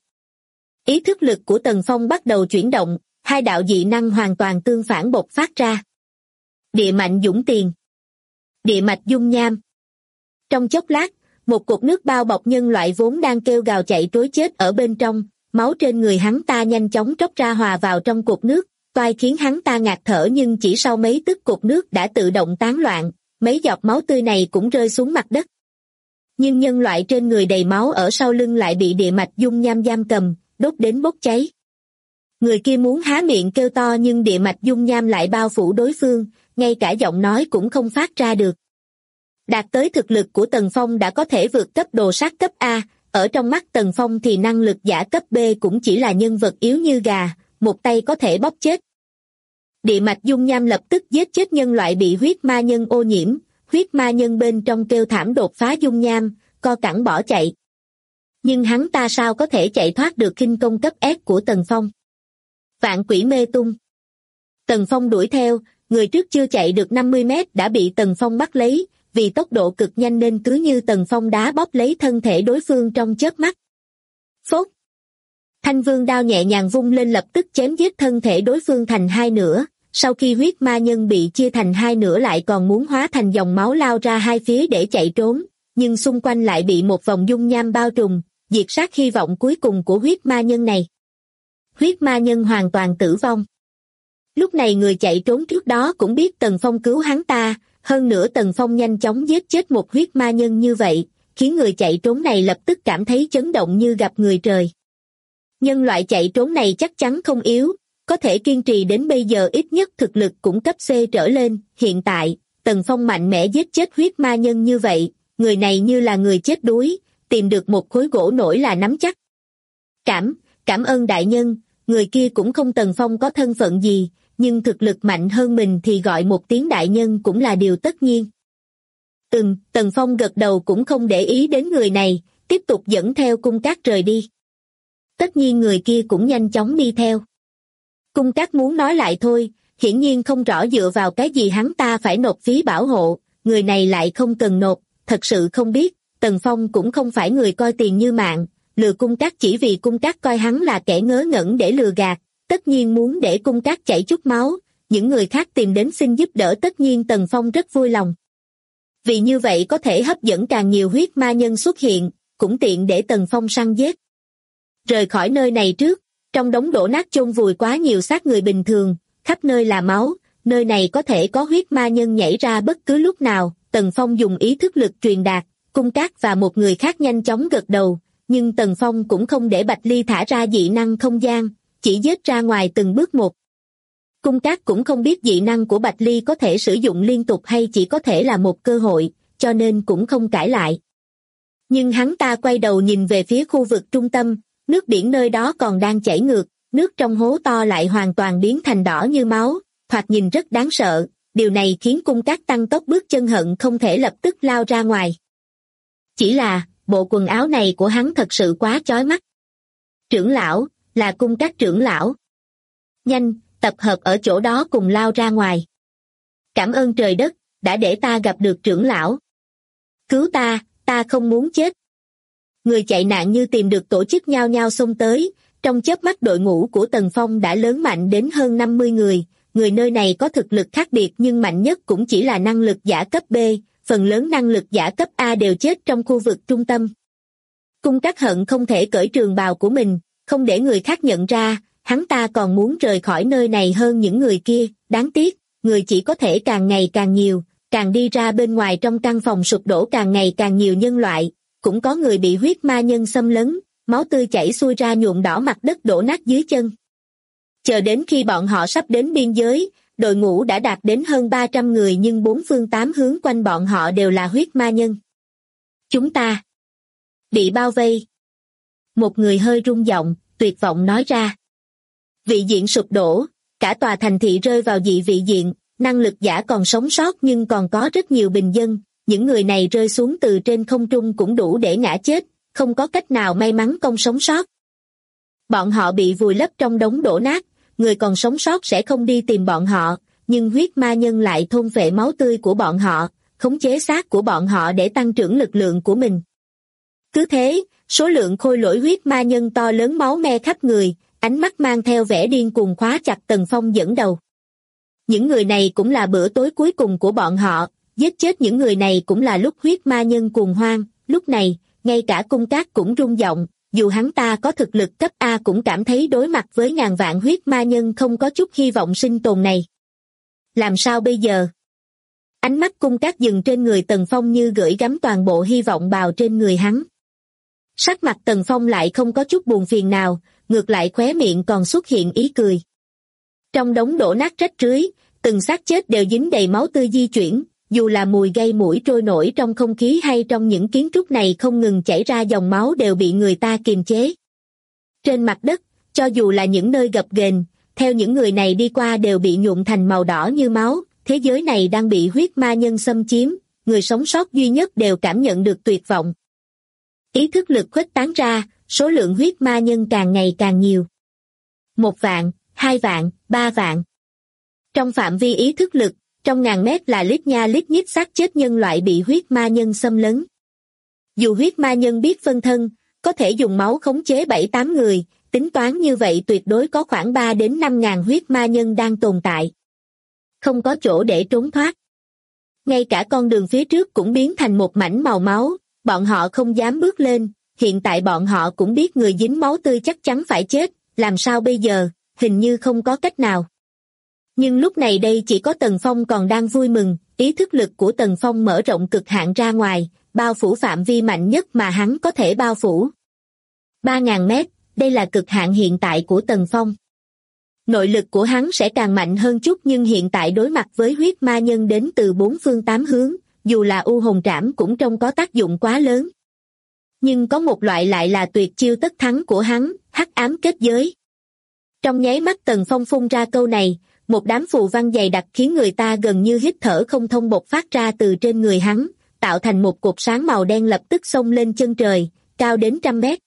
Ý thức lực của Tần Phong bắt đầu chuyển động, hai đạo dị năng hoàn toàn tương phản bộc phát ra. Địa mạnh dũng tiền. Địa mạch dung nham. Trong chốc lát, một cột nước bao bọc nhân loại vốn đang kêu gào chạy trối chết ở bên trong, máu trên người hắn ta nhanh chóng tróc ra hòa vào trong cột nước, toai khiến hắn ta ngạt thở nhưng chỉ sau mấy tức cột nước đã tự động tán loạn, mấy giọt máu tươi này cũng rơi xuống mặt đất. Nhưng nhân loại trên người đầy máu ở sau lưng lại bị địa mạch dung nham giam cầm, đốt đến bốc cháy. Người kia muốn há miệng kêu to nhưng địa mạch dung nham lại bao phủ đối phương, ngay cả giọng nói cũng không phát ra được. Đạt tới thực lực của Tần Phong đã có thể vượt cấp đồ sát cấp A, ở trong mắt Tần Phong thì năng lực giả cấp B cũng chỉ là nhân vật yếu như gà, một tay có thể bóp chết. Địa mạch dung nham lập tức giết chết nhân loại bị huyết ma nhân ô nhiễm, huyết ma nhân bên trong kêu thảm đột phá dung nham, co cẳng bỏ chạy. Nhưng hắn ta sao có thể chạy thoát được khinh công cấp S của Tần Phong? Vạn quỷ mê tung. Tần Phong đuổi theo, người trước chưa chạy được 50 mét đã bị Tần Phong bắt lấy, vì tốc độ cực nhanh nên cứ như Tần Phong đá bóp lấy thân thể đối phương trong chớp mắt. Phốt! Thanh vương đao nhẹ nhàng vung lên lập tức chém giết thân thể đối phương thành hai nửa, sau khi huyết ma nhân bị chia thành hai nửa lại còn muốn hóa thành dòng máu lao ra hai phía để chạy trốn, nhưng xung quanh lại bị một vòng dung nham bao trùm, diệt sát hy vọng cuối cùng của huyết ma nhân này. Huyết ma nhân hoàn toàn tử vong. Lúc này người chạy trốn trước đó cũng biết Tần Phong cứu hắn ta, hơn nữa Tần Phong nhanh chóng giết chết một huyết ma nhân như vậy, khiến người chạy trốn này lập tức cảm thấy chấn động như gặp người trời. Nhân loại chạy trốn này chắc chắn không yếu, có thể kiên trì đến bây giờ ít nhất thực lực cũng cấp C trở lên, hiện tại, Tần Phong mạnh mẽ giết chết huyết ma nhân như vậy, người này như là người chết đuối, tìm được một khối gỗ nổi là nắm chắc. Cảm ơn đại nhân, người kia cũng không Tần Phong có thân phận gì, nhưng thực lực mạnh hơn mình thì gọi một tiếng đại nhân cũng là điều tất nhiên. Tần Phong gật đầu cũng không để ý đến người này, tiếp tục dẫn theo Cung Cát rời đi. Tất nhiên người kia cũng nhanh chóng đi theo. Cung Cát muốn nói lại thôi, hiển nhiên không rõ dựa vào cái gì hắn ta phải nộp phí bảo hộ, người này lại không cần nộp, thật sự không biết, Tần Phong cũng không phải người coi tiền như mạng, lừa Cung Cát chỉ vì Cung Cát coi hắn là kẻ ngớ ngẩn để lừa gạt, tất nhiên muốn để Cung Cát chảy chút máu, những người khác tìm đến xin giúp đỡ tất nhiên Tần Phong rất vui lòng. Vì như vậy có thể hấp dẫn càng nhiều huyết ma nhân xuất hiện, cũng tiện để Tần Phong săn giết. Rời khỏi nơi này trước, trong đống đổ nát chôn vùi quá nhiều xác người bình thường, khắp nơi là máu, nơi này có thể có huyết ma nhân nhảy ra bất cứ lúc nào, Tần Phong dùng ý thức lực truyền đạt, Cung Cát và một người khác nhanh chóng gật đầu, nhưng Tần Phong cũng không để Bạch Ly thả ra dị năng không gian, chỉ giết ra ngoài từng bước một. Cung Cát cũng không biết dị năng của Bạch Ly có thể sử dụng liên tục hay chỉ có thể là một cơ hội, cho nên cũng không cãi lại. Nhưng hắn ta quay đầu nhìn về phía khu vực trung tâm, nước biển nơi đó còn đang chảy ngược, nước trong hố to lại hoàn toàn biến thành đỏ như máu, thoạt nhìn rất đáng sợ, điều này khiến Cung Cát tăng tốc bước chân hận không thể lập tức lao ra ngoài. Chỉ là, bộ quần áo này của hắn thật sự quá chói mắt. Trưởng lão, là Cung Cát trưởng lão. Nhanh, tập hợp ở chỗ đó cùng lao ra ngoài. Cảm ơn trời đất, đã để ta gặp được trưởng lão. Cứu ta không muốn chết. Người chạy nạn như tìm được tổ chức nhao nhao xông tới, trong chớp mắt đội ngũ của Tần Phong đã lớn mạnh đến hơn 50 người, người nơi này có thực lực khác biệt nhưng mạnh nhất cũng chỉ là năng lực giả cấp B, phần lớn năng lực giả cấp A đều chết trong khu vực trung tâm. Cung Cát hận không thể cởi trường bào của mình, không để người khác nhận ra, hắn ta còn muốn rời khỏi nơi này hơn những người kia, đáng tiếc, người chỉ có thể càng ngày càng nhiều, càng đi ra bên ngoài trong căn phòng sụp đổ càng ngày càng nhiều nhân loại, cũng có người bị huyết ma nhân xâm lấn, máu tươi chảy xuôi ra nhuộm đỏ mặt đất đổ nát dưới chân. Chờ đến khi bọn họ sắp đến biên giới, đội ngũ đã đạt đến hơn 300 người nhưng bốn phương tám hướng quanh bọn họ đều là huyết ma nhân. Chúng ta bị bao vây. Một người hơi rung giọng, tuyệt vọng nói ra. Vị diện sụp đổ, cả tòa thành thị rơi vào dị vị diện, năng lực giả còn sống sót nhưng còn có rất nhiều bình dân, những người này rơi xuống từ trên không trung cũng đủ để ngã chết, không có cách nào may mắn không sống sót. Bọn họ bị vùi lấp trong đống đổ nát, người còn sống sót sẽ không đi tìm bọn họ, nhưng huyết ma nhân lại thôn phệ máu tươi của bọn họ, khống chế xác của bọn họ để tăng trưởng lực lượng của mình. Cứ thế, số lượng khôi lỗi huyết ma nhân to lớn máu me khắp người, ánh mắt mang theo vẻ điên cuồng khóa chặt Tần Phong dẫn đầu. Những người này cũng là bữa tối cuối cùng của bọn họ, giết chết những người này cũng là lúc huyết ma nhân cuồng hoang, lúc này, ngay cả Cung Cát cũng rung giọng, dù hắn ta có thực lực cấp A cũng cảm thấy đối mặt với ngàn vạn huyết ma nhân không có chút hy vọng sinh tồn này. Làm sao bây giờ? Ánh mắt Cung Cát dừng trên người Tần Phong như gửi gắm toàn bộ hy vọng vào trên người hắn. Sắc mặt Tần Phong lại không có chút buồn phiền nào, ngược lại khóe miệng còn xuất hiện ý cười. Trong đống đổ nát rách rưới, từng xác chết đều dính đầy máu tươi di chuyển, dù là mùi gây mũi trôi nổi trong không khí hay trong những kiến trúc này không ngừng chảy ra dòng máu đều bị người ta kiềm chế. Trên mặt đất, cho dù là những nơi gập ghềnh, theo những người này đi qua đều bị nhuộm thành màu đỏ như máu, thế giới này đang bị huyết ma nhân xâm chiếm, người sống sót duy nhất đều cảm nhận được tuyệt vọng. Ý thức lực khuếch tán ra, số lượng huyết ma nhân càng ngày càng nhiều. 1 vạn, 2 vạn, 3 vạn. Trong phạm vi ý thức lực, trong ngàn mét là lít nha lít nhít xác chết nhân loại bị huyết ma nhân xâm lấn. Dù huyết ma nhân biết phân thân, có thể dùng máu khống chế 7-8 người, tính toán như vậy tuyệt đối có khoảng 3 đến 5 ngàn huyết ma nhân đang tồn tại. Không có chỗ để trốn thoát. Ngay cả con đường phía trước cũng biến thành một mảnh màu máu, bọn họ không dám bước lên, hiện tại bọn họ cũng biết người dính máu tươi chắc chắn phải chết, làm sao bây giờ, hình như không có cách nào. Nhưng lúc này đây chỉ có Tần Phong còn đang vui mừng, ý thức lực của Tần Phong mở rộng cực hạn ra ngoài, bao phủ phạm vi mạnh nhất mà hắn có thể bao phủ. 3.000 mét, đây là cực hạn hiện tại của Tần Phong. Nội lực của hắn sẽ càng mạnh hơn chút nhưng hiện tại đối mặt với huyết ma nhân đến từ 4 phương 8 hướng, dù là u hồn trảm cũng trông có tác dụng quá lớn. Nhưng có một loại lại là tuyệt chiêu tất thắng của hắn, hắc ám kết giới. Trong nháy mắt Tần Phong phun ra câu này, một đám phù văn dày đặc khiến người ta gần như hít thở không thông bộc phát ra từ trên người hắn, tạo thành một cột sáng màu đen lập tức xông lên chân trời, cao đến 100 mét.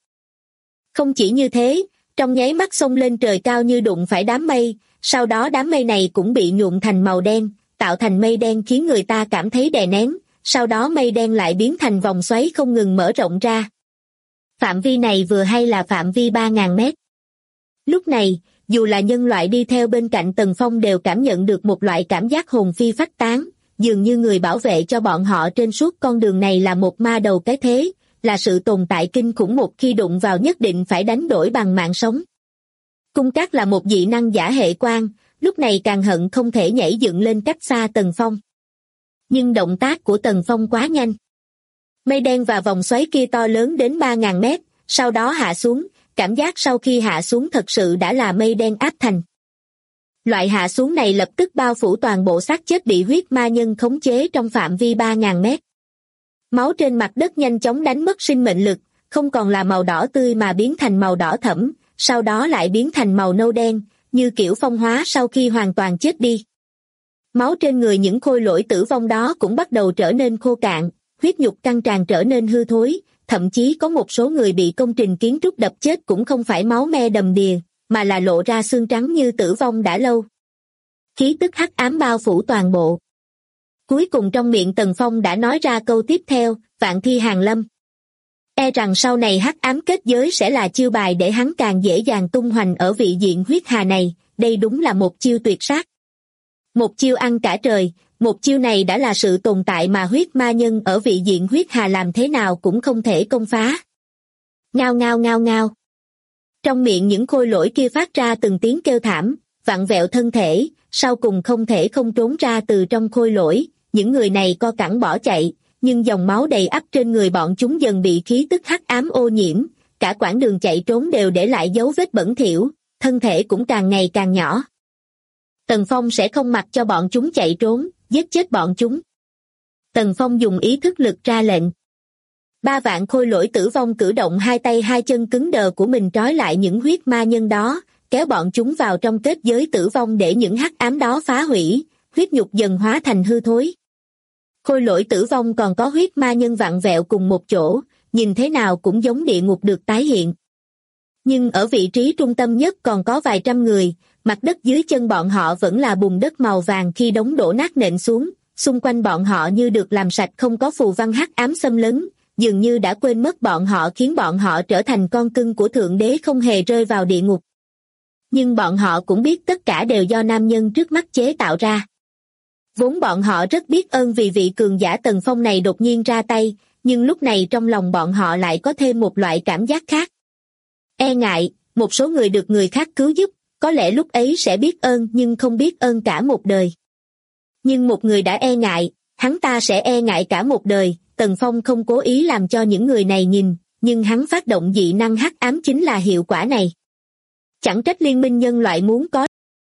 Không chỉ như thế, trong nháy mắt xông lên trời cao như đụng phải đám mây, sau đó đám mây này cũng bị nhuộm thành màu đen, tạo thành mây đen khiến người ta cảm thấy đè nén, sau đó mây đen lại biến thành vòng xoáy không ngừng mở rộng ra. Phạm vi này vừa hay là phạm vi 3.000 mét. Lúc này, dù là nhân loại đi theo bên cạnh Tần Phong đều cảm nhận được một loại cảm giác hồn phi phách tán, dường như người bảo vệ cho bọn họ trên suốt con đường này là một ma đầu cái thế, là sự tồn tại kinh khủng một khi đụng vào nhất định phải đánh đổi bằng mạng sống. Cung Cát là một dị năng giả hệ quan, lúc này càng hận không thể nhảy dựng lên cách xa Tần Phong. Nhưng động tác của Tần Phong quá nhanh. Mây đen và vòng xoáy kia to lớn đến 3.000 mét, sau đó hạ xuống, cảm giác sau khi hạ xuống thật sự đã là mây đen áp thành. Loại hạ xuống này lập tức bao phủ toàn bộ xác chết bị huyết ma nhân khống chế trong phạm vi 3.000 mét. Máu trên mặt đất nhanh chóng đánh mất sinh mệnh lực, không còn là màu đỏ tươi mà biến thành màu đỏ thẫm, sau đó lại biến thành màu nâu đen, như kiểu phong hóa sau khi hoàn toàn chết đi. Máu trên người những khôi lỗi tử vong đó cũng bắt đầu trở nên khô cạn, huyết nhục căng tràn trở nên hư thối, thậm chí có một số người bị công trình kiến trúc đập chết cũng không phải máu me đầm đìa, mà là lộ ra xương trắng như tử vong đã lâu. Khí tức hắc ám bao phủ toàn bộ. Cuối cùng trong miệng Tần Phong đã nói ra câu tiếp theo, vạn thi hàng lâm. E rằng sau này hắc ám kết giới sẽ là chiêu bài để hắn càng dễ dàng tung hoành ở vị diện huyết hà này, đây đúng là một chiêu tuyệt sát. Một chiêu ăn cả trời, một chiêu này đã là sự tồn tại mà huyết ma nhân ở vị diện huyết hà làm thế nào cũng không thể công phá. Ngao ngao ngao ngao. Trong miệng những khôi lỗi kia phát ra từng tiếng kêu thảm, vặn vẹo thân thể, sau cùng không thể không trốn ra từ trong khôi lỗi, những người này co cẳng bỏ chạy, nhưng dòng máu đầy ắp trên người bọn chúng dần bị khí tức hắc ám ô nhiễm, cả quãng đường chạy trốn đều để lại dấu vết bẩn thỉu, thân thể cũng càng ngày càng nhỏ. Tần Phong sẽ không mặc cho bọn chúng chạy trốn, giết chết bọn chúng. Tần Phong dùng ý thức lực ra lệnh. 3 vạn khôi lỗi tử vong cử động hai tay hai chân cứng đờ của mình trói lại những huyết ma nhân đó, kéo bọn chúng vào trong kết giới tử vong để những hắc ám đó phá hủy, huyết nhục dần hóa thành hư thối. Khôi lỗi tử vong còn có huyết ma nhân vặn vẹo cùng một chỗ, nhìn thế nào cũng giống địa ngục được tái hiện. Nhưng ở vị trí trung tâm nhất còn có vài trăm người, mặt đất dưới chân bọn họ vẫn là bùn đất màu vàng khi đống đổ nát nện xuống, xung quanh bọn họ như được làm sạch không có phù văn hắc ám xâm lấn, dường như đã quên mất bọn họ khiến bọn họ trở thành con cưng của Thượng Đế không hề rơi vào địa ngục. Nhưng bọn họ cũng biết tất cả đều do nam nhân trước mắt chế tạo ra. Vốn bọn họ rất biết ơn vì vị cường giả Tần Phong này đột nhiên ra tay, nhưng lúc này trong lòng bọn họ lại có thêm một loại cảm giác khác. E ngại, một số người được người khác cứu giúp, có lẽ lúc ấy sẽ biết ơn nhưng không biết ơn cả một đời. Nhưng một người đã e ngại, hắn ta sẽ e ngại cả một đời. Tần Phong không cố ý làm cho những người này nhìn, nhưng hắn phát động dị năng hắc ám chính là hiệu quả này. Chẳng trách liên minh nhân loại muốn có.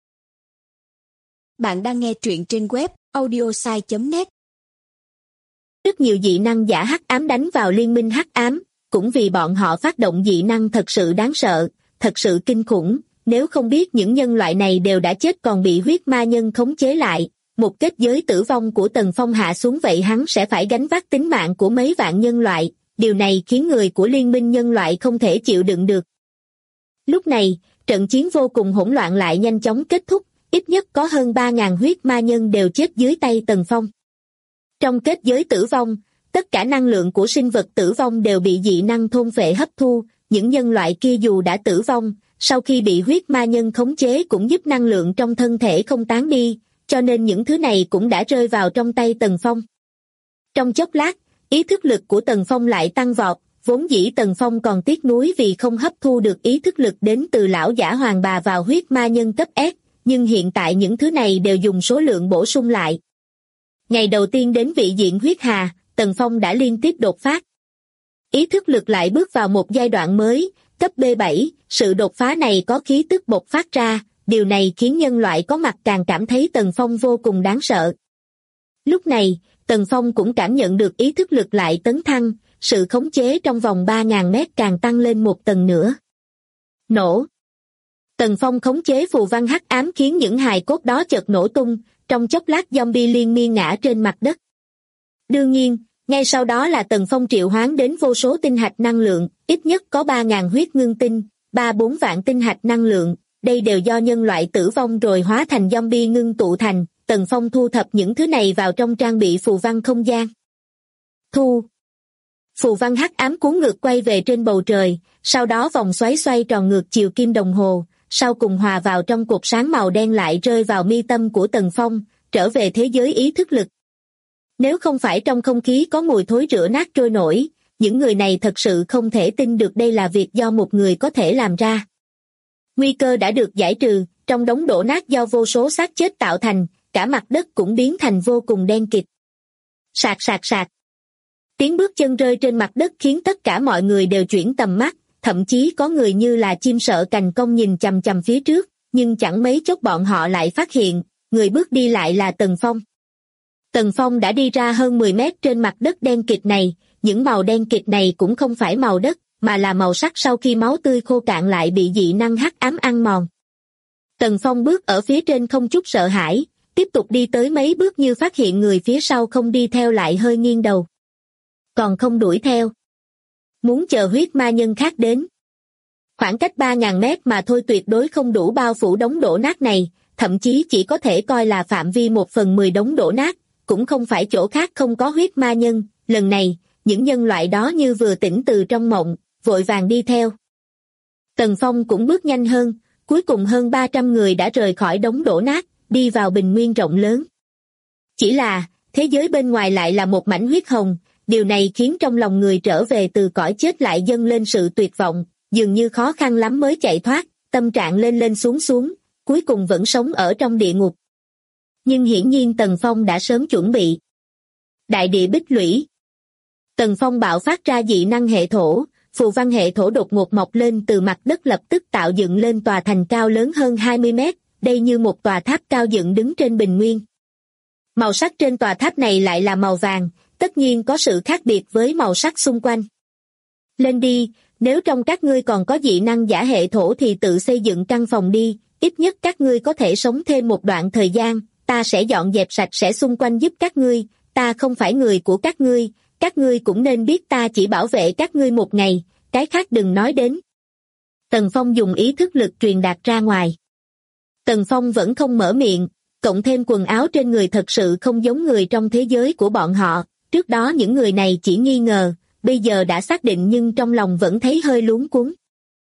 Bạn đang nghe truyện trên web audiosai.net. Rất nhiều dị năng giả hắc ám đánh vào liên minh hắc ám, cũng vì bọn họ phát động dị năng thật sự đáng sợ, thật sự kinh khủng, nếu không biết những nhân loại này đều đã chết còn bị huyết ma nhân khống chế lại. Một kết giới tử vong của Tần Phong hạ xuống vậy hắn sẽ phải gánh vác tính mạng của mấy vạn nhân loại, điều này khiến người của liên minh nhân loại không thể chịu đựng được. Lúc này, trận chiến vô cùng hỗn loạn lại nhanh chóng kết thúc, ít nhất có hơn 3.000 huyết ma nhân đều chết dưới tay Tần Phong. Trong kết giới tử vong, tất cả năng lượng của sinh vật tử vong đều bị dị năng thôn phệ hấp thu, những nhân loại kia dù đã tử vong, sau khi bị huyết ma nhân khống chế cũng giúp năng lượng trong thân thể không tán đi, cho nên những thứ này cũng đã rơi vào trong tay Tần Phong. Trong chốc lát, ý thức lực của Tần Phong lại tăng vọt, vốn dĩ Tần Phong còn tiếc nuối vì không hấp thu được ý thức lực đến từ lão giả hoàng bà vào huyết ma nhân cấp S, nhưng hiện tại những thứ này đều dùng số lượng bổ sung lại. Ngày đầu tiên đến vị diện huyết hà, Tần Phong đã liên tiếp đột phát. Ý thức lực lại bước vào một giai đoạn mới, cấp B7, sự đột phá này có khí tức bộc phát ra. Điều này khiến nhân loại có mặt càng cảm thấy Tần Phong vô cùng đáng sợ. Lúc này, Tần Phong cũng cảm nhận được ý thức lực lại tấn thăng, sự khống chế trong vòng 3.000 mét càng tăng lên một tầng nữa. Nổ. Tần Phong khống chế phù văn hắc ám khiến những hài cốt đó chợt nổ tung, trong chốc lát zombie liên miên ngã trên mặt đất. Đương nhiên, ngay sau đó là Tần Phong triệu hoán đến vô số tinh hạch năng lượng, ít nhất có 3.000 huyết ngưng tinh, 3-4 vạn tinh hạch năng lượng, đây đều do nhân loại tử vong rồi hóa thành zombie ngưng tụ thành. Tần Phong thu thập những thứ này vào trong trang bị phù văn không gian. Thu. Phù văn hắc ám cuốn ngược quay về trên bầu trời, sau đó vòng xoáy xoay tròn ngược chiều kim đồng hồ, sau cùng hòa vào trong cột sáng màu đen lại rơi vào mi tâm của Tần Phong, trở về thế giới ý thức lực. Nếu không phải trong không khí có mùi thối rữa nát trôi nổi, những người này thật sự không thể tin được đây là việc do một người có thể làm ra. Nguy cơ đã được giải trừ, trong đống đổ nát do vô số xác chết tạo thành, cả mặt đất cũng biến thành vô cùng đen kịt. Sạc sạc sạc. Tiếng bước chân rơi trên mặt đất khiến tất cả mọi người đều chuyển tầm mắt, thậm chí có người như là chim sợ cành cong nhìn chằm chằm phía trước, nhưng chẳng mấy chốc bọn họ lại phát hiện, người bước đi lại là Tần Phong. Tần Phong đã đi ra hơn 10 mét trên mặt đất đen kịt này, những màu đen kịt này cũng không phải màu đất, mà là màu sắc sau khi máu tươi khô cạn lại bị dị năng hắc ám ăn mòn. Tần Phong bước ở phía trên không chút sợ hãi, tiếp tục đi tới mấy bước như phát hiện người phía sau không đi theo lại hơi nghiêng đầu. Còn không đuổi theo. Muốn chờ huyết ma nhân khác đến. Khoảng cách 3.000 mét mà thôi tuyệt đối không đủ bao phủ đống đổ nát này, thậm chí chỉ có thể coi là phạm vi 1/10 đống đổ nát, cũng không phải chỗ khác không có huyết ma nhân. Lần này, những nhân loại đó như vừa tỉnh từ trong mộng, vội vàng đi theo. Tần Phong cũng bước nhanh hơn, cuối cùng hơn 300 người đã rời khỏi đống đổ nát, đi vào bình nguyên rộng lớn. Chỉ là, thế giới bên ngoài lại là một mảnh huyết hồng, điều này khiến trong lòng người trở về từ cõi chết lại dâng lên sự tuyệt vọng, dường như khó khăn lắm mới chạy thoát, tâm trạng lên lên xuống xuống, cuối cùng vẫn sống ở trong địa ngục. Nhưng hiển nhiên Tần Phong đã sớm chuẩn bị. Đại địa bích lũy. Tần Phong bạo phát ra dị năng hệ thổ, phù văn hệ thổ đột ngột mọc lên từ mặt đất lập tức tạo dựng lên tòa thành cao lớn hơn 20 mét, đây như một tòa tháp cao dựng đứng trên bình nguyên. Màu sắc trên tòa tháp này lại là màu vàng, tất nhiên có sự khác biệt với màu sắc xung quanh. Lên đi, nếu trong các ngươi còn có dị năng giả hệ thổ thì tự xây dựng căn phòng đi, ít nhất các ngươi có thể sống thêm một đoạn thời gian, ta sẽ dọn dẹp sạch sẽ xung quanh giúp các ngươi, ta không phải người của các ngươi cũng nên biết ta chỉ bảo vệ các ngươi một ngày, cái khác đừng nói đến. Tần Phong dùng ý thức lực truyền đạt ra ngoài. Tần Phong vẫn không mở miệng, cộng thêm quần áo trên người thật sự không giống người trong thế giới của bọn họ, trước đó những người này chỉ nghi ngờ, bây giờ đã xác định nhưng trong lòng vẫn thấy hơi luống cuống.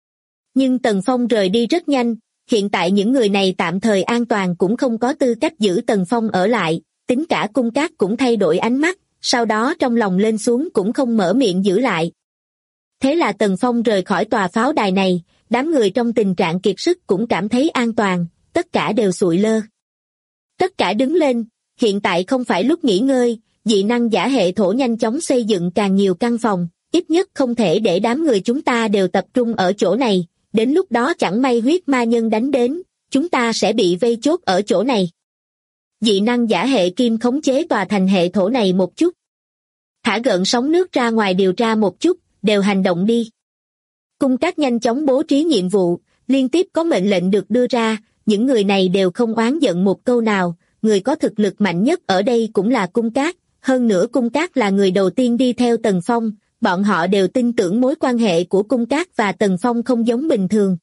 Nhưng Tần Phong rời đi rất nhanh, hiện tại những người này tạm thời an toàn cũng không có tư cách giữ Tần Phong ở lại, tính cả Cung Cát cũng thay đổi ánh mắt, sau đó trong lòng lên xuống cũng không mở miệng giữ lại. Thế là Tần Phong rời khỏi tòa pháo đài này, đám người trong tình trạng kiệt sức cũng cảm thấy an toàn, tất cả đều sụi lơ. Tất cả đứng lên, hiện tại không phải lúc nghỉ ngơi, dị năng giả hệ thổ nhanh chóng xây dựng càng nhiều căn phòng, ít nhất không thể để đám người chúng ta đều tập trung ở chỗ này, đến lúc đó chẳng may huyết ma nhân đánh đến, chúng ta sẽ bị vây chốt ở chỗ này. Dị năng giả hệ kim khống chế tòa thành hệ thổ này một chút. Thả gợn sóng nước ra ngoài điều tra một chút, đều hành động đi. Cung Cát nhanh chóng bố trí nhiệm vụ, liên tiếp có mệnh lệnh được đưa ra, những người này đều không oán giận một câu nào, người có thực lực mạnh nhất ở đây cũng là Cung Cát, hơn nữa Cung Cát là người đầu tiên đi theo Tần Phong, bọn họ đều tin tưởng mối quan hệ của Cung Cát và Tần Phong không giống bình thường.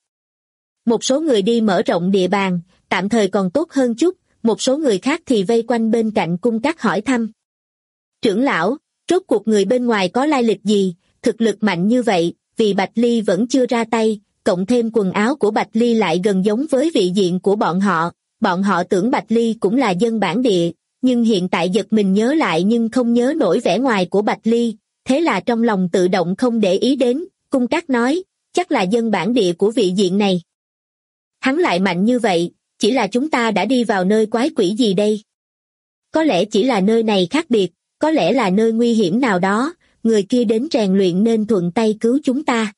Một số người đi mở rộng địa bàn, tạm thời còn tốt hơn chút, một số người khác thì vây quanh bên cạnh Cung Cát hỏi thăm. Trưởng lão, rốt cuộc người bên ngoài có lai lịch gì, thực lực mạnh như vậy, vì Bạch Ly vẫn chưa ra tay, cộng thêm quần áo của Bạch Ly lại gần giống với vị diện của bọn họ tưởng Bạch Ly cũng là dân bản địa, nhưng hiện tại giật mình nhớ lại nhưng không nhớ nổi vẻ ngoài của Bạch Ly, thế là trong lòng tự động không để ý đến, Cung Cát nói, chắc là dân bản địa của vị diện này. Hắn lại mạnh như vậy, chỉ là chúng ta đã đi vào nơi quái quỷ gì đây? Có lẽ chỉ là nơi này khác biệt, có lẽ là nơi nguy hiểm nào đó, người kia đến rèn luyện nên thuận tay cứu chúng ta.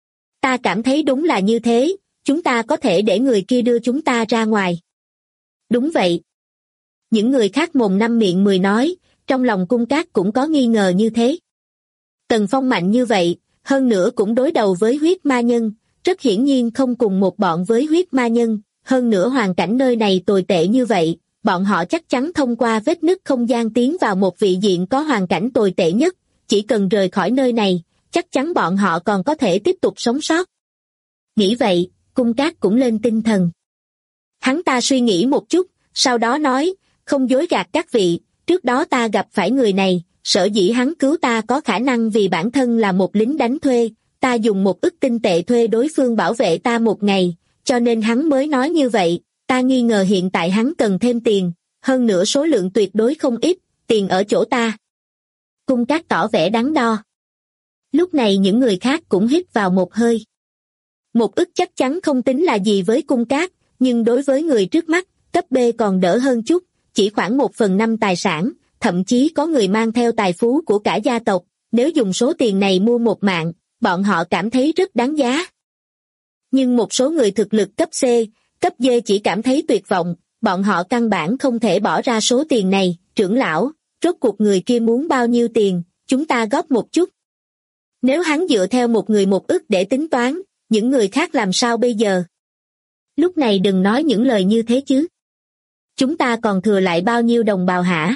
Ta cảm thấy đúng là như thế, chúng ta có thể để người kia đưa chúng ta ra ngoài. Đúng vậy. Những người khác mồm năm miệng mười nói, trong lòng Cung Cát cũng có nghi ngờ như thế. Tần Phong mạnh như vậy, hơn nữa cũng đối đầu với huyết ma nhân, rất hiển nhiên không cùng một bọn với huyết ma nhân, hơn nữa hoàn cảnh nơi này tồi tệ như vậy, bọn họ chắc chắn thông qua vết nứt không gian tiến vào một vị diện có hoàn cảnh tồi tệ nhất, chỉ cần rời khỏi nơi này, chắc chắn bọn họ còn có thể tiếp tục sống sót. Nghĩ vậy, Cung Cát cũng lên tinh thần. Hắn ta suy nghĩ một chút, sau đó nói, không dối gạt các vị, trước đó ta gặp phải người này, sở dĩ hắn cứu ta có khả năng vì bản thân là một lính đánh thuê, ta dùng 1 ức tinh tệ thuê đối phương bảo vệ ta 1 ngày, cho nên hắn mới nói như vậy, ta nghi ngờ hiện tại hắn cần thêm tiền, hơn nữa số lượng tuyệt đối không ít, tiền ở chỗ ta. Cung Cát tỏ vẻ đắn đo. Lúc này những người khác cũng hít vào một hơi. 1 ức chắc chắn không tính là gì với Cung Cát, nhưng đối với người trước mắt, cấp B còn đỡ hơn chút, chỉ khoảng 1/5 tài sản, thậm chí có người mang theo tài phú của cả gia tộc, nếu dùng số tiền này mua một mạng, bọn họ cảm thấy rất đáng giá. Nhưng một số người thực lực cấp C, cấp D chỉ cảm thấy tuyệt vọng, bọn họ căn bản không thể bỏ ra số tiền này, trưởng lão, rốt cuộc người kia muốn bao nhiêu tiền, chúng ta góp một chút. Nếu hắn dựa theo một người 1 ức để tính toán, những người khác làm sao bây giờ? Lúc này đừng nói những lời như thế chứ. Chúng ta còn thừa lại bao nhiêu đồng bào hả?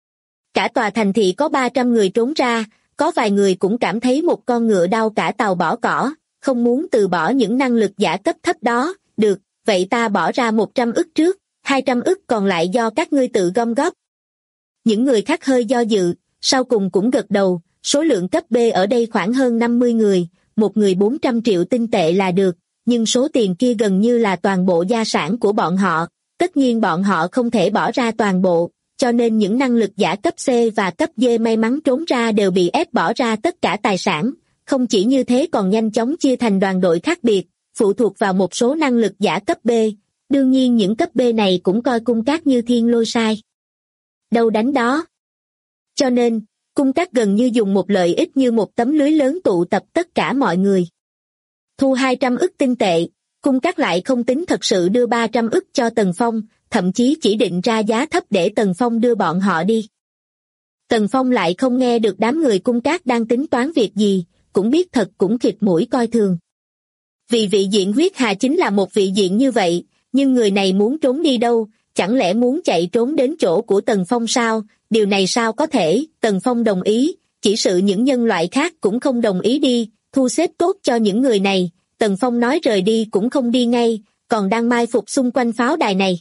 Cả tòa thành thị có 300 người trốn ra, có vài người cũng cảm thấy một con ngựa đau cả tàu bỏ cỏ, không muốn từ bỏ những năng lực giả cấp thấp đó, được, vậy ta bỏ ra 100 ức trước, 200 ức còn lại do các ngươi tự gom góp. Những người khác hơi do dự, sau cùng cũng gật đầu, số lượng cấp B ở đây khoảng hơn 50 người, một người 400 triệu tinh tệ là được, nhưng số tiền kia gần như là toàn bộ gia sản của bọn họ, tất nhiên bọn họ không thể bỏ ra toàn bộ, cho nên những năng lực giả cấp C và cấp D may mắn trốn ra đều bị ép bỏ ra tất cả tài sản, không chỉ như thế còn nhanh chóng chia thành đoàn đội khác biệt, phụ thuộc vào một số năng lực giả cấp B, đương nhiên những cấp B này cũng coi Cung Cát như thiên lôi sai. Đâu đánh đó. Cho nên, Cung Cát gần như dùng một lợi ích như một tấm lưới lớn tụ tập tất cả mọi người. Thu 200 ức tinh tệ, Cung Cát lại không tính thật sự đưa 300 ức cho Tần Phong, thậm chí chỉ định ra giá thấp để Tần Phong đưa bọn họ đi. Tần Phong lại không nghe được đám người Cung Cát đang tính toán việc gì, cũng biết thật cũng khịt mũi coi thường. Vì vị diện huyết hà chính là một vị diện như vậy, nhưng người này muốn trốn đi đâu, chẳng lẽ muốn chạy trốn đến chỗ của Tần Phong sao, điều này sao có thể, Tần Phong đồng ý, chỉ sự những nhân loại khác cũng không đồng ý đi, thu xếp tốt cho những người này, Tần Phong nói rời đi cũng không đi ngay, còn đang mai phục xung quanh pháo đài này.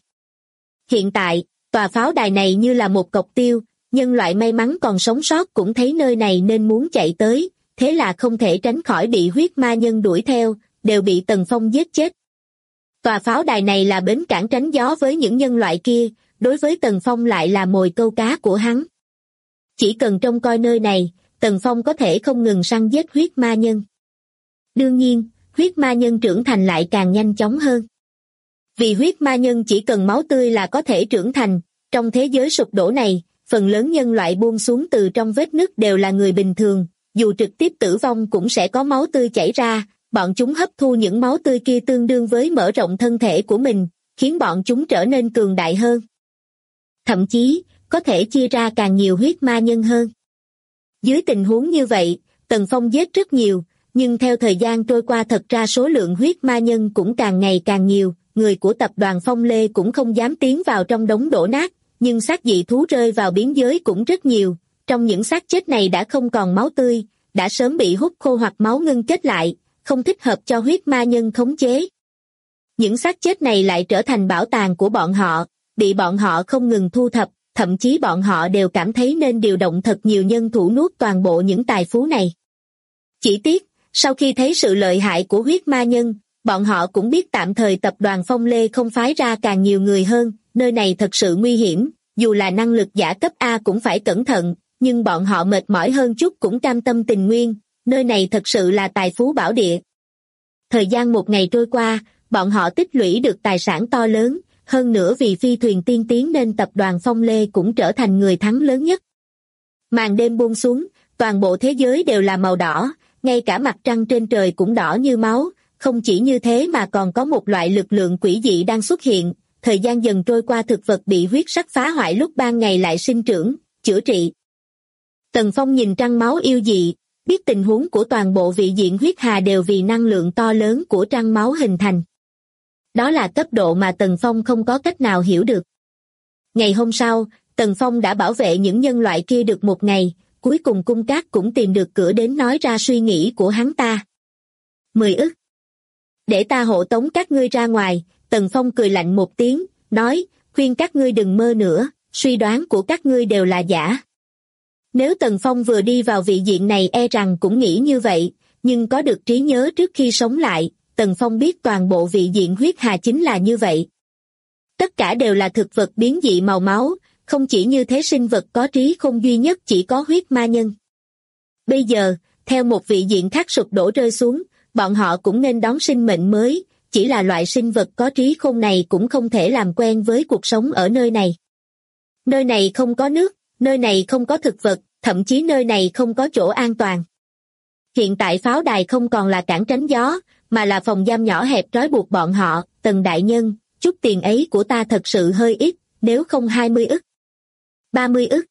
Hiện tại, tòa pháo đài này như là một cọc tiêu, nhân loại may mắn còn sống sót cũng thấy nơi này nên muốn chạy tới, thế là không thể tránh khỏi bị huyết ma nhân đuổi theo, đều bị Tần Phong giết chết. Tòa pháo đài này là bến cảng tránh gió với những nhân loại kia, đối với Tần Phong lại là mồi câu cá của hắn. Chỉ cần trông coi nơi này, Tần Phong có thể không ngừng săn giết huyết ma nhân. Đương nhiên, huyết ma nhân trưởng thành lại càng nhanh chóng hơn. Vì huyết ma nhân chỉ cần máu tươi là có thể trưởng thành, trong thế giới sụp đổ này, phần lớn nhân loại buông xuống từ trong vết nứt đều là người bình thường, dù trực tiếp tử vong cũng sẽ có máu tươi chảy ra, bọn chúng hấp thu những máu tươi kia tương đương với mở rộng thân thể của mình, khiến bọn chúng trở nên cường đại hơn. Thậm chí, có thể chia ra càng nhiều huyết ma nhân hơn. Dưới tình huống như vậy, Tần Phong giết rất nhiều, nhưng theo thời gian trôi qua thật ra số lượng huyết ma nhân cũng càng ngày càng nhiều, người của tập đoàn Phong Lê cũng không dám tiến vào trong đống đổ nát, nhưng xác dị thú rơi vào biên giới cũng rất nhiều, trong những xác chết này đã không còn máu tươi, đã sớm bị hút khô hoặc máu ngưng kết lại, không thích hợp cho huyết ma nhân khống chế. Những xác chết này lại trở thành bảo tàng của bọn họ, bị bọn họ không ngừng thu thập, thậm chí bọn họ đều cảm thấy nên điều động thật nhiều nhân thủ nuốt toàn bộ những tài phú này. Chỉ tiếc, sau khi thấy sự lợi hại của huyết ma nhân, bọn họ cũng biết tạm thời tập đoàn Phong Lê không phái ra càng nhiều người hơn, nơi này thật sự nguy hiểm, dù là năng lực giả cấp A cũng phải cẩn thận, nhưng bọn họ mệt mỏi hơn chút cũng cam tâm tình nguyên, nơi này thật sự là tài phú bảo địa. Thời gian một ngày trôi qua, bọn họ tích lũy được tài sản to lớn, hơn nữa vì phi thuyền tiên tiến nên tập đoàn Phong Lê cũng trở thành người thắng lớn nhất. Màn đêm buông xuống, toàn bộ thế giới đều là màu đỏ, ngay cả mặt trăng trên trời cũng đỏ như máu, không chỉ như thế mà còn có một loại lực lượng quỷ dị đang xuất hiện, thời gian dần trôi qua thực vật bị huyết sắc phá hoại lúc ban ngày lại sinh trưởng, chữa trị. Tần Phong nhìn trăng máu yêu dị, biết tình huống của toàn bộ vị diện huyết hà đều vì năng lượng to lớn của trăng máu hình thành. Đó là cấp độ mà Tần Phong không có cách nào hiểu được. Ngày hôm sau, Tần Phong đã bảo vệ những nhân loại kia được một ngày, cuối cùng Cung Cát cũng tìm được cửa đến nói ra suy nghĩ của hắn ta. 10 ức. Để ta hộ tống các ngươi ra ngoài, Tần Phong cười lạnh một tiếng, nói, khuyên các ngươi đừng mơ nữa, suy đoán của các ngươi đều là giả. Nếu Tần Phong vừa đi vào vị diện này e rằng cũng nghĩ như vậy, nhưng có được trí nhớ trước khi sống lại, Tần Phong biết toàn bộ vị diện huyết hà chính là như vậy. Tất cả đều là thực vật biến dị màu máu, không chỉ như thế sinh vật có trí khôn duy nhất chỉ có huyết ma nhân. Bây giờ, theo một vị diện khác sụp đổ rơi xuống, bọn họ cũng nên đón sinh mệnh mới, chỉ là loại sinh vật có trí khôn này cũng không thể làm quen với cuộc sống ở nơi này. Nơi này không có nước, nơi này không có thực vật, thậm chí nơi này không có chỗ an toàn. Hiện tại pháo đài không còn là cản tránh gió, mà là phòng giam nhỏ hẹp trói buộc bọn họ. Tần đại nhân, chút tiền ấy của ta thật sự hơi ít, nếu không 20 ức. 30 ức.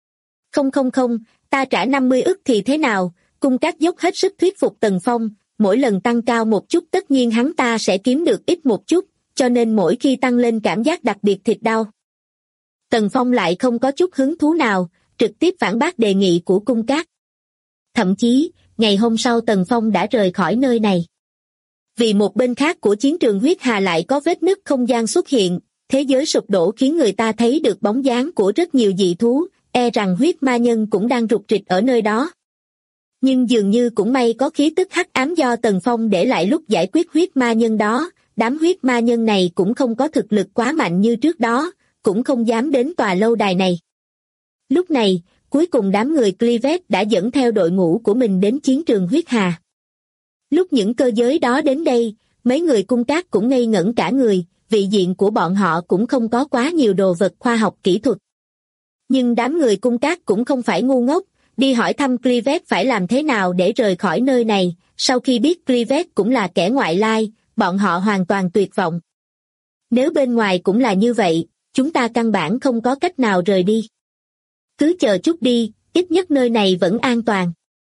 Không, ta trả 50 ức thì thế nào? Cung Cát dốc hết sức thuyết phục Tần Phong, mỗi lần tăng cao một chút tất nhiên hắn ta sẽ kiếm được ít một chút, cho nên mỗi khi tăng lên cảm giác đặc biệt thịt đau. Tần Phong lại không có chút hứng thú nào, trực tiếp phản bác đề nghị của Cung Cát. Thậm chí, ngày hôm sau Tần Phong đã rời khỏi nơi này. Vì một bên khác của chiến trường huyết hà lại có vết nứt không gian xuất hiện, thế giới sụp đổ khiến người ta thấy được bóng dáng của rất nhiều dị thú, e rằng huyết ma nhân cũng đang rục rịch ở nơi đó. Nhưng dường như cũng may có khí tức hắc ám do Tần Phong để lại lúc giải quyết huyết ma nhân đó, đám huyết ma nhân này cũng không có thực lực quá mạnh như trước đó, cũng không dám đến tòa lâu đài này. Lúc này, cuối cùng đám người Clivet đã dẫn theo đội ngũ của mình đến chiến trường huyết hà. Lúc những cơ giới đó đến đây, mấy người Cung Cát cũng ngây ngẩn cả người, vị diện của bọn họ cũng không có quá nhiều đồ vật khoa học kỹ thuật. Nhưng đám người Cung Cát cũng không phải ngu ngốc, đi hỏi thăm Clivet phải làm thế nào để rời khỏi nơi này, sau khi biết Clivet cũng là kẻ ngoại lai, bọn họ hoàn toàn tuyệt vọng. Nếu bên ngoài cũng là như vậy, chúng ta căn bản không có cách nào rời đi. Cứ chờ chút đi, ít nhất nơi này vẫn an toàn.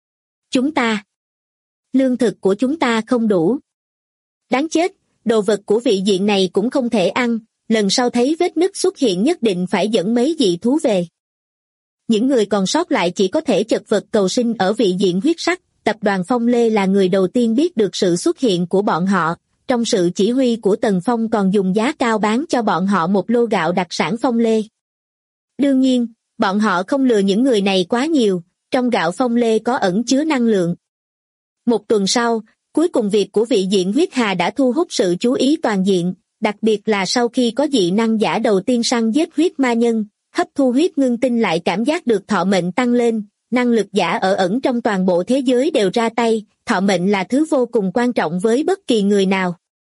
Lương thực của chúng ta không đủ. Đáng chết, đồ vật của vị diện này cũng không thể ăn, lần sau thấy vết nứt xuất hiện nhất định phải dẫn mấy dị thú về. Những người còn sót lại chỉ có thể chật vật cầu sinh ở vị diện huyết sắc. Tập đoàn Phong Lê là người đầu tiên biết được sự xuất hiện của bọn họ, trong sự chỉ huy của Tần Phong còn dùng giá cao bán cho bọn họ một lô gạo đặc sản Phong Lê. Đương nhiên, bọn họ không lừa những người này quá nhiều, trong gạo Phong Lê có ẩn chứa năng lượng. Một tuần sau, cuối cùng việc của vị diện huyết hà đã thu hút sự chú ý toàn diện, đặc biệt là sau khi có dị năng giả đầu tiên săn giết huyết ma nhân, hấp thu huyết ngưng tinh lại cảm giác được thọ mệnh tăng lên, năng lực giả ở ẩn trong toàn bộ thế giới đều ra tay, thọ mệnh là thứ vô cùng quan trọng với bất kỳ người nào.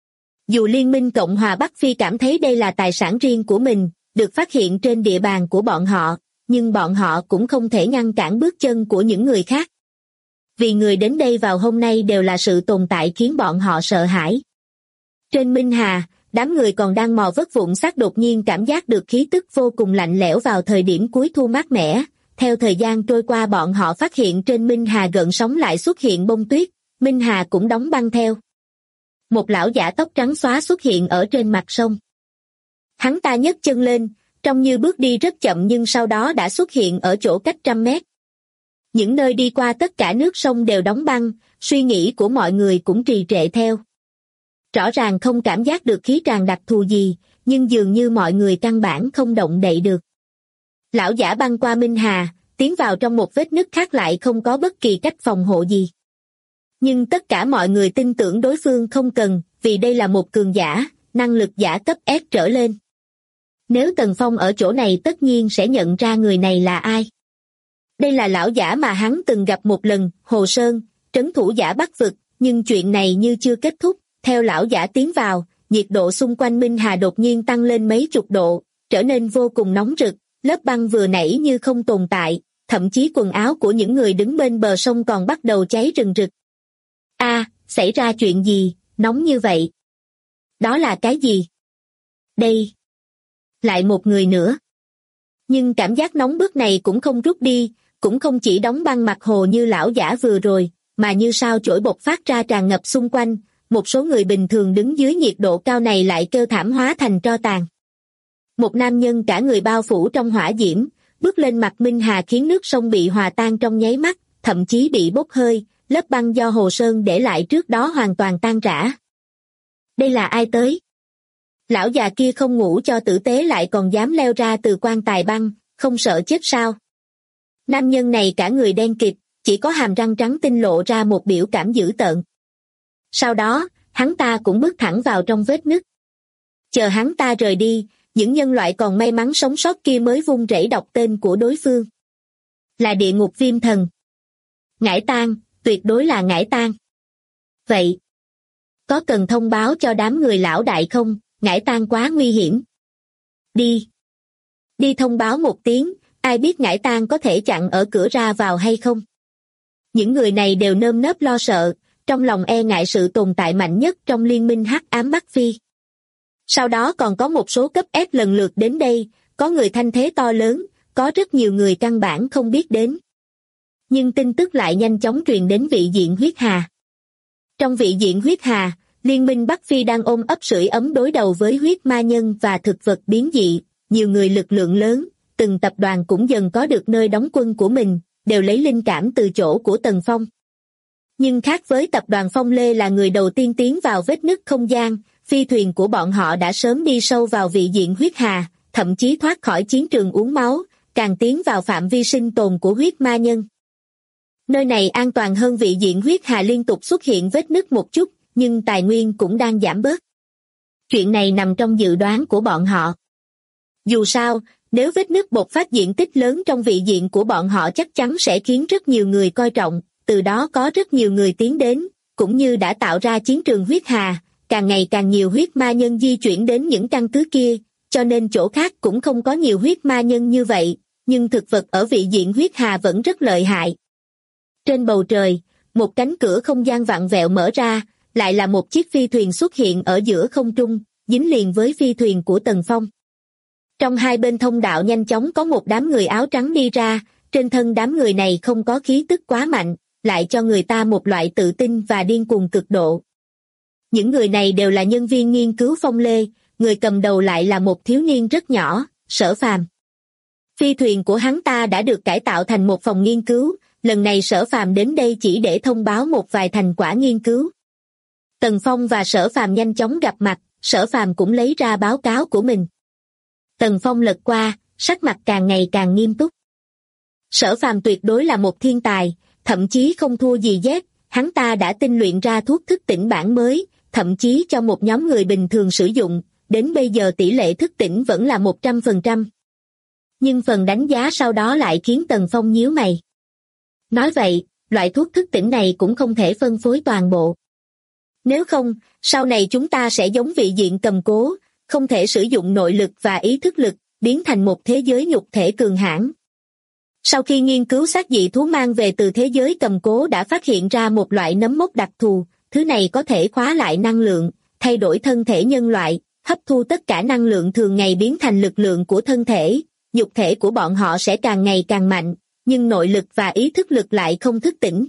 Dù Liên minh Cộng hòa Bắc Phi cảm thấy đây là tài sản riêng của mình, được phát hiện trên địa bàn của bọn họ, nhưng bọn họ cũng không thể ngăn cản bước chân của những người khác. Vì người đến đây vào hôm nay đều là sự tồn tại khiến bọn họ sợ hãi. Trên Minh Hà, đám người còn đang mò vất vụn xác đột nhiên cảm giác được khí tức vô cùng lạnh lẽo vào thời điểm cuối thu mát mẻ. Theo thời gian trôi qua bọn họ phát hiện trên Minh Hà gợn sóng lại xuất hiện bông tuyết, Minh Hà cũng đóng băng theo. Một lão giả tóc trắng xóa xuất hiện ở trên mặt sông. Hắn ta nhấc chân lên, trông như bước đi rất chậm nhưng sau đó đã xuất hiện ở chỗ cách 100 mét. Những nơi đi qua tất cả nước sông đều đóng băng, suy nghĩ của mọi người cũng trì trệ theo. Rõ ràng không cảm giác được khí tràn đặc thù gì, nhưng dường như mọi người căn bản không động đậy được. Lão giả băng qua Minh Hà, tiến vào trong một vết nứt khác lại không có bất kỳ cách phòng hộ gì. Nhưng tất cả mọi người tin tưởng đối phương không cần, vì đây là một cường giả, năng lực giả cấp S trở lên. Nếu Tần Phong ở chỗ này tất nhiên sẽ nhận ra người này là ai. Đây là lão giả mà hắn từng gặp một lần, Hồ Sơn, trấn thủ giả Bắc vực, nhưng chuyện này như chưa kết thúc. Theo lão giả tiến vào, nhiệt độ xung quanh Minh Hà đột nhiên tăng lên mấy chục độ, trở nên vô cùng nóng rực, lớp băng vừa nãy như không tồn tại, thậm chí quần áo của những người đứng bên bờ sông còn bắt đầu cháy rừng rực. Xảy ra chuyện gì, nóng như vậy? Đó là cái gì? Đây. Lại một người nữa. Nhưng cảm giác nóng bức này cũng không rút đi, cũng không chỉ đóng băng mặt hồ như lão giả vừa rồi, mà như sao chổi bộc phát ra tràn ngập xung quanh, một số người bình thường đứng dưới nhiệt độ cao này lại kêu thảm hóa thành tro tàn. Một nam nhân cả người bao phủ trong hỏa diễm, bước lên mặt Minh Hà khiến nước sông bị hòa tan trong nháy mắt, thậm chí bị bốc hơi, lớp băng do Hồ Sơn để lại trước đó hoàn toàn tan rã. Đây là ai tới? Lão già kia không ngủ cho tử tế lại còn dám leo ra từ quan tài băng, không sợ chết sao? Nam nhân này cả người đen kịt, chỉ có hàm răng trắng tinh lộ ra một biểu cảm dữ tợn. Sau đó, hắn ta cũng bước thẳng vào trong vết nứt. Chờ hắn ta rời đi, những nhân loại còn may mắn sống sót kia mới vung rẩy đọc tên của đối phương. Là địa ngục viêm thần. Ngải Tang, tuyệt đối là Ngải Tang. Vậy, có cần thông báo cho đám người lão đại không? Ngải Tang quá nguy hiểm. Đi thông báo một tiếng, ai biết Ngải Tang có thể chặn ở cửa ra vào hay không? Những người này đều nơm nớp lo sợ, trong lòng e ngại sự tồn tại mạnh nhất trong liên minh hắc ám Bắc Phi. Sau đó còn có một số cấp S lần lượt đến đây, có người thanh thế to lớn, có rất nhiều người căn bản không biết đến. Nhưng tin tức lại nhanh chóng truyền đến vị diện huyết hà. Trong vị diện huyết hà, liên minh Bắc Phi đang ôm ấp sưởi ấm đối đầu với huyết ma nhân và thực vật biến dị, nhiều người lực lượng lớn, từng tập đoàn cũng dần có được nơi đóng quân của mình, đều lấy linh cảm từ chỗ của Tần Phong. Nhưng khác với tập đoàn Phong Lê là người đầu tiên tiến vào vết nứt không gian, phi thuyền của bọn họ đã sớm đi sâu vào vị diện huyết hà, thậm chí thoát khỏi chiến trường uống máu, càng tiến vào phạm vi sinh tồn của huyết ma nhân. Nơi này an toàn hơn vị diện huyết hà liên tục xuất hiện vết nứt một chút, nhưng tài nguyên cũng đang giảm bớt. Chuyện này nằm trong dự đoán của bọn họ. Dù sao, nếu vết nứt bộc phát diện tích lớn trong vị diện của bọn họ chắc chắn sẽ khiến rất nhiều người coi trọng, từ đó có rất nhiều người tiến đến, cũng như đã tạo ra chiến trường huyết hà, càng ngày càng nhiều huyết ma nhân di chuyển đến những căn cứ kia, cho nên chỗ khác cũng không có nhiều huyết ma nhân như vậy, nhưng thực vật ở vị diện huyết hà vẫn rất lợi hại. Trên bầu trời, một cánh cửa không gian vặn vẹo mở ra, lại là một chiếc phi thuyền xuất hiện ở giữa không trung, dính liền với phi thuyền của Tần Phong. Trong hai bên thông đạo nhanh chóng có một đám người áo trắng đi ra, trên thân đám người này không có khí tức quá mạnh, lại cho người ta một loại tự tin và điên cuồng cực độ. Những người này đều là nhân viên nghiên cứu Phong Lê, người cầm đầu lại là một thiếu niên rất nhỏ, Sở Phàm. Phi thuyền của hắn ta đã được cải tạo thành một phòng nghiên cứu, lần này Sở Phàm đến đây chỉ để thông báo một vài thành quả nghiên cứu. Tần Phong và Sở Phàm nhanh chóng gặp mặt, Sở Phàm cũng lấy ra báo cáo của mình. Tần Phong lật qua, sắc mặt càng ngày càng nghiêm túc. Sở Phàm tuyệt đối là một thiên tài, thậm chí không thua gì Z, hắn ta đã tinh luyện ra thuốc thức tỉnh bản mới, thậm chí cho một nhóm người bình thường sử dụng, đến bây giờ tỷ lệ thức tỉnh vẫn là 100%. Nhưng phần đánh giá sau đó lại khiến Tần Phong nhíu mày. Nói vậy, loại thuốc thức tỉnh này cũng không thể phân phối toàn bộ. Nếu không, sau này chúng ta sẽ giống vị diện cầm cố, không thể sử dụng nội lực và ý thức lực, biến thành một thế giới nhục thể cường hãn. Sau khi nghiên cứu xác dị thú mang về từ thế giới cầm cố đã phát hiện ra một loại nấm mốc đặc thù, thứ này có thể khóa lại năng lượng, thay đổi thân thể nhân loại, hấp thu tất cả năng lượng thường ngày biến thành lực lượng của thân thể, nhục thể của bọn họ sẽ càng ngày càng mạnh, nhưng nội lực và ý thức lực lại không thức tỉnh.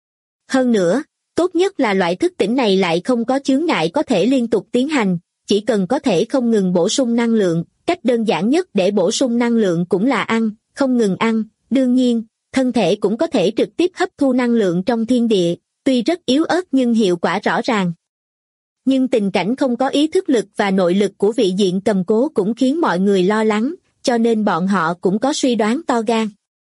Hơn nữa, tốt nhất là loại thức tỉnh này lại không có chướng ngại có thể liên tục tiến hành, chỉ cần có thể không ngừng bổ sung năng lượng, cách đơn giản nhất để bổ sung năng lượng cũng là ăn, không ngừng ăn, đương nhiên, thân thể cũng có thể trực tiếp hấp thu năng lượng trong thiên địa, tuy rất yếu ớt nhưng hiệu quả rõ ràng. Nhưng tình cảnh không có ý thức lực và nội lực của vị diện cầm cố cũng khiến mọi người lo lắng, cho nên bọn họ cũng có suy đoán to gan.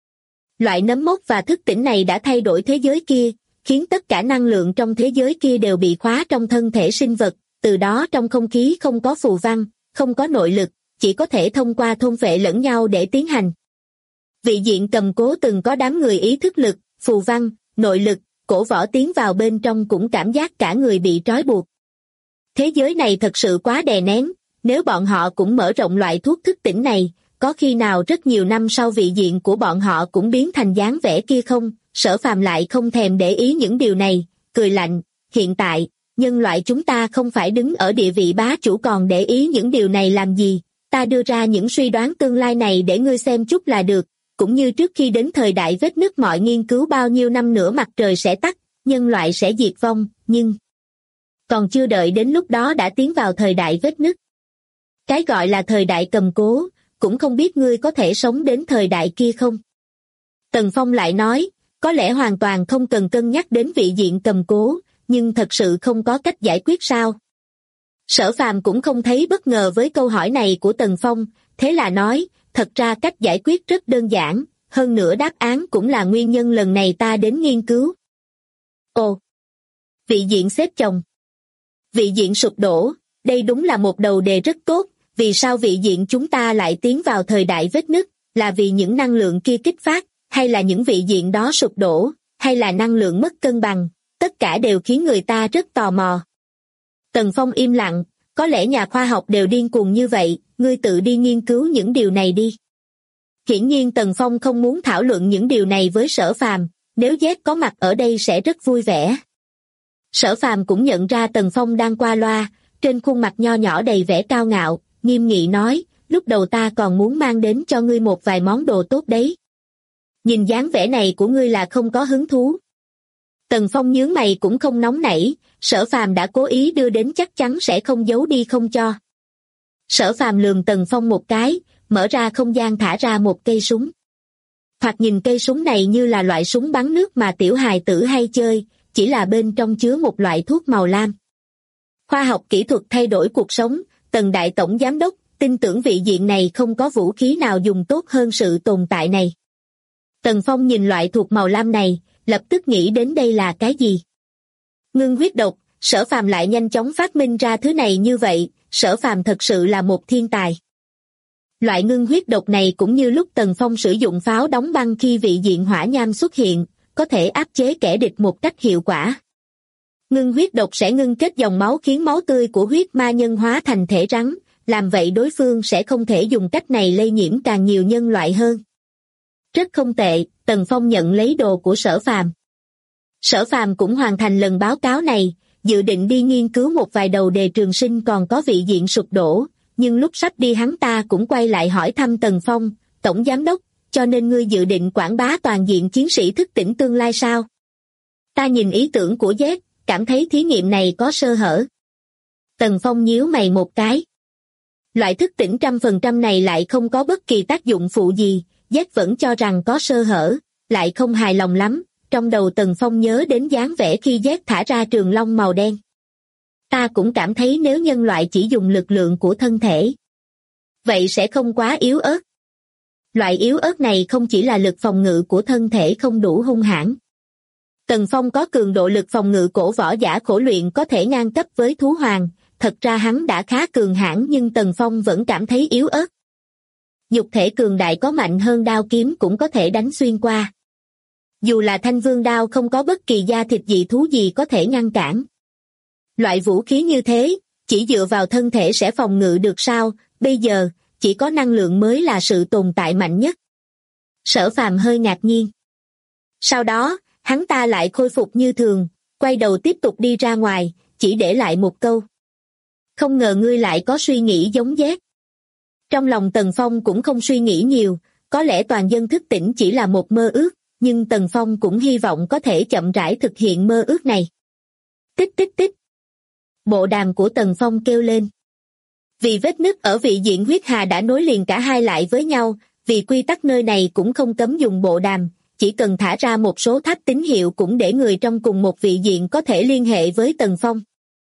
Loại nấm mốc và thức tỉnh này đã thay đổi thế giới kia, khiến tất cả năng lượng trong thế giới kia đều bị khóa trong thân thể sinh vật, từ đó trong không khí không có phù văn, không có nội lực, chỉ có thể thông qua thôn phệ lẫn nhau để tiến hành. Vị diện cầm cố từng có đám người ý thức lực, phù văn, nội lực, cổ võ tiến vào bên trong cũng cảm giác cả người bị trói buộc. Thế giới này thật sự quá đè nén, nếu bọn họ cũng mở rộng loại thuốc thức tỉnh này, có khi nào rất nhiều năm sau vị diện của bọn họ cũng biến thành dáng vẻ kia không? Sở Phàm lại không thèm để ý những điều này, cười lạnh, hiện tại, nhân loại chúng ta không phải đứng ở địa vị bá chủ còn để ý những điều này làm gì, ta đưa ra những suy đoán tương lai này để ngươi xem chút là được, cũng như trước khi đến thời đại vết nứt mọi nghiên cứu bao nhiêu năm nữa mặt trời sẽ tắt, nhân loại sẽ diệt vong, nhưng còn chưa đợi đến lúc đó đã tiến vào thời đại vết nứt. Cái gọi là thời đại cầm cố, cũng không biết ngươi có thể sống đến thời đại kia không? Tần Phong lại nói, có lẽ hoàn toàn không cần cân nhắc đến vị diện cầm cố, nhưng thật sự không có cách giải quyết sao? Sở Phàm cũng không thấy bất ngờ với câu hỏi này của Tần Phong, thế là nói, thật ra cách giải quyết rất đơn giản, hơn nữa đáp án cũng là nguyên nhân lần này ta đến nghiên cứu. Ồ! Vị diện xếp chồng. Vị diện sụp đổ, đây đúng là một đầu đề rất tốt, vì sao vị diện chúng ta lại tiến vào thời đại vết nứt, là vì những năng lượng kia kích phát, hay là những vị diện đó sụp đổ, hay là năng lượng mất cân bằng, tất cả đều khiến người ta rất tò mò. Tần Phong im lặng, có lẽ nhà khoa học đều điên cuồng như vậy, ngươi tự đi nghiên cứu những điều này đi. Hiển nhiên Tần Phong không muốn thảo luận những điều này với Sở Phàm, nếu Z có mặt ở đây sẽ rất vui vẻ. Sở Phàm cũng nhận ra Tần Phong đang qua loa, trên khuôn mặt nho nhỏ đầy vẻ cao ngạo, nghiêm nghị nói, lúc đầu ta còn muốn mang đến cho ngươi một vài món đồ tốt đấy. Nhìn dáng vẻ này của ngươi là không có hứng thú. Tần Phong nhướng mày cũng không nóng nảy, Sở Phàm đã cố ý đưa đến chắc chắn sẽ không giấu đi không cho. Sở Phàm lườm Tần Phong một cái, mở ra không gian thả ra một cây súng. Thoạt nhìn cây súng này như là loại súng bắn nước mà tiểu hài tử hay chơi, chỉ là bên trong chứa một loại thuốc màu lam. Khoa học kỹ thuật thay đổi cuộc sống, Tần Đại Tổng Giám đốc, tin tưởng vị diện này không có vũ khí nào dùng tốt hơn sự tồn tại này. Tần Phong nhìn loại thuốc màu lam này, lập tức nghĩ đến đây là cái gì. Ngưng huyết độc, Sở Phàm lại nhanh chóng phát minh ra thứ này như vậy, Sở Phàm thật sự là một thiên tài. Loại ngưng huyết độc này cũng như lúc Tần Phong sử dụng pháo đóng băng khi vị diện hỏa nham xuất hiện, có thể áp chế kẻ địch một cách hiệu quả. Ngưng huyết độc sẽ ngưng kết dòng máu khiến máu tươi của huyết ma nhân hóa thành thể rắn, làm vậy đối phương sẽ không thể dùng cách này lây nhiễm càng nhiều nhân loại hơn. Rất không tệ, Tần Phong nhận lấy đồ của Sở Phàm. Sở Phàm cũng hoàn thành lần báo cáo này, dự định đi nghiên cứu một vài đầu đề trường sinh còn có vị diện sụp đổ, nhưng lúc sắp đi hắn ta cũng quay lại hỏi thăm Tần Phong, Tổng Giám đốc, cho nên ngươi dự định quảng bá toàn diện chiến sĩ thức tỉnh tương lai sao? Ta nhìn ý tưởng của Z, cảm thấy thí nghiệm này có sơ hở. Tần Phong nhíu mày một cái. Loại thức tỉnh 100% này lại không có bất kỳ tác dụng phụ gì, Z vẫn cho rằng có sơ hở, lại không hài lòng lắm. Trong đầu Tần Phong nhớ đến dáng vẻ khi Z thả ra trường long màu đen. Ta cũng cảm thấy nếu nhân loại chỉ dùng lực lượng của thân thể, vậy sẽ không quá yếu ớt. Loại yếu ớt này không chỉ là lực phòng ngự của thân thể không đủ hung hãn. Tần Phong có cường độ lực phòng ngự cổ võ giả khổ luyện có thể ngang cấp với thú hoàng, thật ra hắn đã khá cường hãn nhưng Tần Phong vẫn cảm thấy yếu ớt. Nhục thể cường đại có mạnh hơn đao kiếm cũng có thể đánh xuyên qua. Dù là thanh vương đao không có bất kỳ da thịt dị thú gì có thể ngăn cản. Loại vũ khí như thế, chỉ dựa vào thân thể sẽ phòng ngự được sao, bây giờ, chỉ có năng lượng mới là sự tồn tại mạnh nhất. Sở Phàm hơi ngạc nhiên. Sau đó, hắn ta lại khôi phục như thường, quay đầu tiếp tục đi ra ngoài, chỉ để lại một câu. Không ngờ ngươi lại có suy nghĩ giống Z. Trong lòng Tần Phong cũng không suy nghĩ nhiều, có lẽ toàn dân thức tỉnh chỉ là một mơ ước, nhưng Tần Phong cũng hy vọng có thể chậm rãi thực hiện mơ ước này. Tích tích tích. Bộ đàm của Tần Phong kêu lên. Vì vết nứt ở vị diện huyết hà đã nối liền cả hai lại với nhau, vì quy tắc nơi này cũng không cấm dùng bộ đàm, chỉ cần thả ra một số tháp tín hiệu cũng để người trong cùng một vị diện có thể liên hệ với Tần Phong.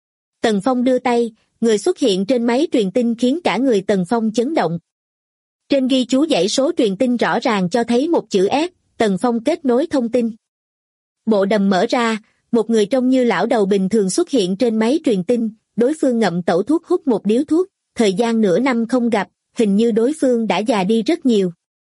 Tần Phong đưa tay, người xuất hiện trên máy truyền tin khiến cả người Tần Phong chấn động. Trên ghi chú dãy số truyền tin rõ ràng cho thấy một chữ S, Tần Phong kết nối thông tin. Bộ đàm mở ra, một người trông như lão đầu bình thường xuất hiện trên máy truyền tin, đối phương ngậm tẩu thuốc hút một điếu thuốc, thời gian nửa năm không gặp, hình như đối phương đã già đi rất nhiều.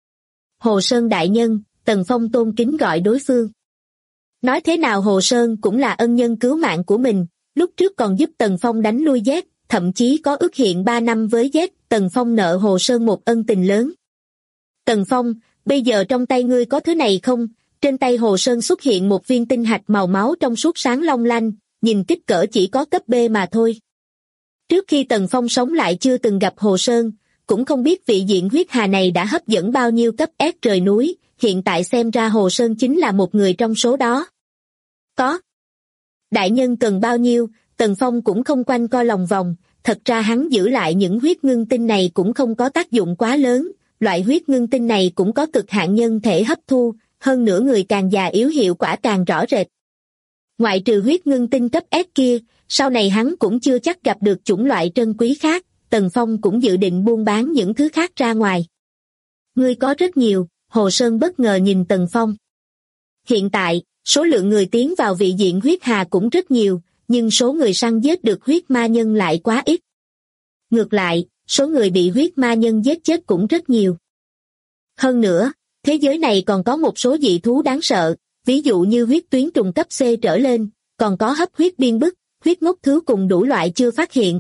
Hồ Sơn đại nhân, Tần Phong tôn kính gọi đối phương. Nói thế nào Hồ Sơn cũng là ân nhân cứu mạng của mình, lúc trước còn giúp Tần Phong đánh lui Z, thậm chí có ước hẹn 3 năm với Z, Tần Phong nợ Hồ Sơn một ân tình lớn. Tần Phong, bây giờ trong tay ngươi có thứ này không? Trên tay Hồ Sơn xuất hiện một viên tinh hạch màu máu trong suốt sáng long lanh, nhìn kích cỡ chỉ có cấp B mà thôi. Trước khi Tần Phong sống lại chưa từng gặp Hồ Sơn, cũng không biết vị diện huyết hà này đã hấp dẫn bao nhiêu cấp S rời núi, hiện tại xem ra Hồ Sơn chính là một người trong số đó. Có. Đại nhân cần bao nhiêu, Tần Phong cũng không quanh co lòng vòng, thật ra hắn giữ lại những huyết ngưng tinh này cũng không có tác dụng quá lớn, loại huyết ngưng tinh này cũng có cực hạn nhân thể hấp thu, hơn nữa người càng già yếu hiệu quả càng rõ rệt. Ngoại trừ huyết ngưng tinh cấp S kia, sau này hắn cũng chưa chắc gặp được chủng loại trân quý khác, Tần Phong cũng dự định buôn bán những thứ khác ra ngoài. Ngươi có rất nhiều, Hồ Sơn bất ngờ nhìn Tần Phong. Hiện tại, số lượng người tiến vào vị diện huyết hà cũng rất nhiều, nhưng số người săn giết được huyết ma nhân lại quá ít. Ngược lại, số người bị huyết ma nhân giết chết cũng rất nhiều. Hơn nữa, thế giới này còn có một số dị thú đáng sợ, ví dụ như huyết tuyến trùng cấp C trở lên, còn có hấp huyết biên bức, huyết ngốc thứ cùng đủ loại chưa phát hiện.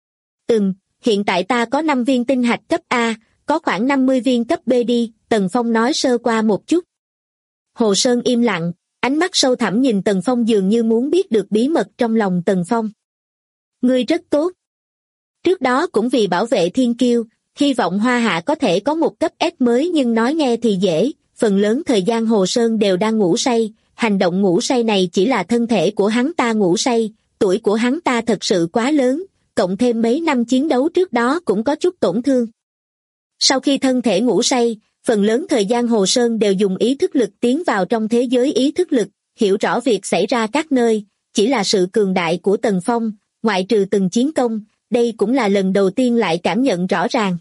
Hiện tại ta có 5 viên tinh hạch cấp A, có khoảng 50 viên cấp B đi, Tần Phong nói sơ qua một chút. Hồ Sơn im lặng, ánh mắt sâu thẳm nhìn Tần Phong dường như muốn biết được bí mật trong lòng Tần Phong. Ngươi rất tốt. Trước đó cũng vì bảo vệ thiên kiêu, hy vọng Hoa Hạ có thể có một cấp S mới nhưng nói nghe thì dễ, phần lớn thời gian Hồ Sơn đều đang ngủ say, hành động ngủ say này chỉ là thân thể của hắn ta ngủ say, tuổi của hắn ta thật sự quá lớn, cộng thêm mấy năm chiến đấu trước đó cũng có chút tổn thương. Sau khi thân thể ngủ say, phần lớn thời gian Hồ Sơn đều dùng ý thức lực tiến vào trong thế giới ý thức lực, hiểu rõ việc xảy ra các nơi, chỉ là sự cường đại của Tần Phong, ngoại trừ từng chiến công, đây cũng là lần đầu tiên lại cảm nhận rõ ràng.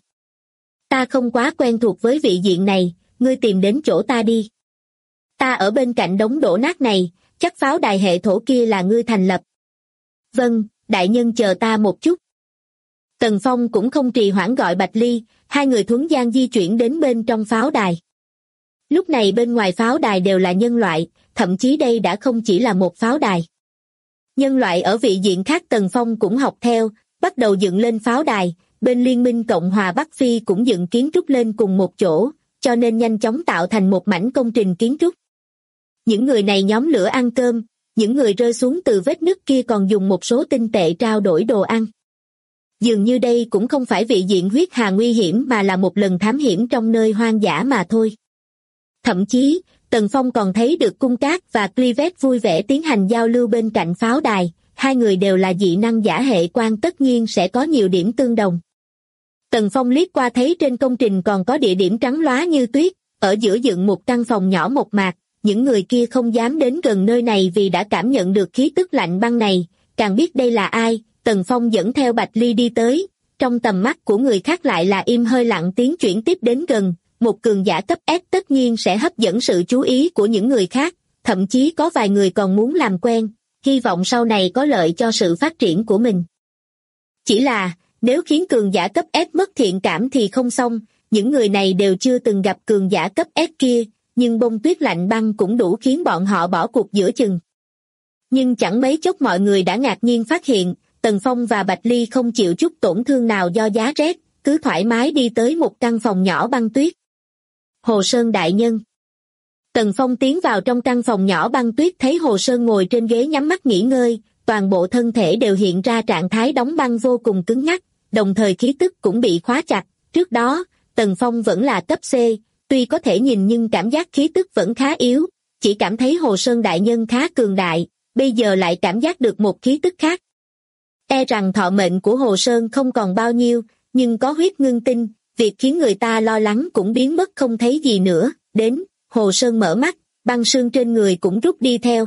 Ta không quá quen thuộc với vị diện này, ngươi tìm đến chỗ ta đi. Ta ở bên cạnh đống đổ nát này, chắc pháo đài hệ thổ kia là ngươi thành lập. Vâng, đại nhân chờ ta một chút. Tần Phong cũng không trì hoãn gọi Bạch Ly, hai người thuấn gian di chuyển đến bên trong pháo đài. Lúc này bên ngoài pháo đài đều là nhân loại, thậm chí đây đã không chỉ là một pháo đài. Nhân loại ở vị diện khác Tần Phong cũng học theo, bắt đầu dựng lên pháo đài, bên Liên minh Cộng hòa Bắc Phi cũng dựng kiến trúc lên cùng một chỗ, cho nên nhanh chóng tạo thành một mảnh công trình kiến trúc. Những người này nhóm lửa ăn cơm, những người rơi xuống từ vết nứt kia còn dùng một số tinh tệ trao đổi đồ ăn. Dường như đây cũng không phải vị diện huyết hà nguy hiểm mà là một lần thám hiểm trong nơi hoang dã mà thôi. Thậm chí, Tần Phong còn thấy được Cung Cát và Clivet vui vẻ tiến hành giao lưu bên cạnh pháo đài, hai người đều là dị năng giả hệ quan tất nhiên sẽ có nhiều điểm tương đồng. Tần Phong liếc qua thấy trên công trình còn có địa điểm trắng lóa như tuyết, ở giữa dựng một căn phòng nhỏ mộc mạc, những người kia không dám đến gần nơi này vì đã cảm nhận được khí tức lạnh băng này, càng biết đây là ai. Tần Phong dẫn theo Bạch Ly đi tới, trong tầm mắt của người khác lại là im hơi lặng tiếng chuyển tiếp đến gần, một cường giả cấp S tất nhiên sẽ hấp dẫn sự chú ý của những người khác, thậm chí có vài người còn muốn làm quen, hy vọng sau này có lợi cho sự phát triển của mình. Chỉ là, nếu khiến cường giả cấp S mất thiện cảm thì không xong, những người này đều chưa từng gặp cường giả cấp S kia, nhưng bông tuyết lạnh băng cũng đủ khiến bọn họ bỏ cuộc giữa chừng. Nhưng chẳng mấy chốc mọi người đã ngạc nhiên phát hiện, Tần Phong và Bạch Ly không chịu chút tổn thương nào do giá rét, cứ thoải mái đi tới một căn phòng nhỏ băng tuyết. Hồ Sơn đại nhân. Tần Phong tiến vào trong căn phòng nhỏ băng tuyết thấy Hồ Sơn ngồi trên ghế nhắm mắt nghỉ ngơi, toàn bộ thân thể đều hiện ra trạng thái đóng băng vô cùng cứng nhắc, đồng thời khí tức cũng bị khóa chặt. Trước đó, Tần Phong vẫn là cấp C, tuy có thể nhìn nhưng cảm giác khí tức vẫn khá yếu, chỉ cảm thấy Hồ Sơn đại nhân khá cường đại, bây giờ lại cảm giác được một khí tức khác. E rằng thọ mệnh của Hồ Sơn không còn bao nhiêu, nhưng có huyết ngưng tinh, việc khiến người ta lo lắng cũng biến mất không thấy gì nữa. Đến, Hồ Sơn mở mắt, băng sương trên người cũng rút đi theo.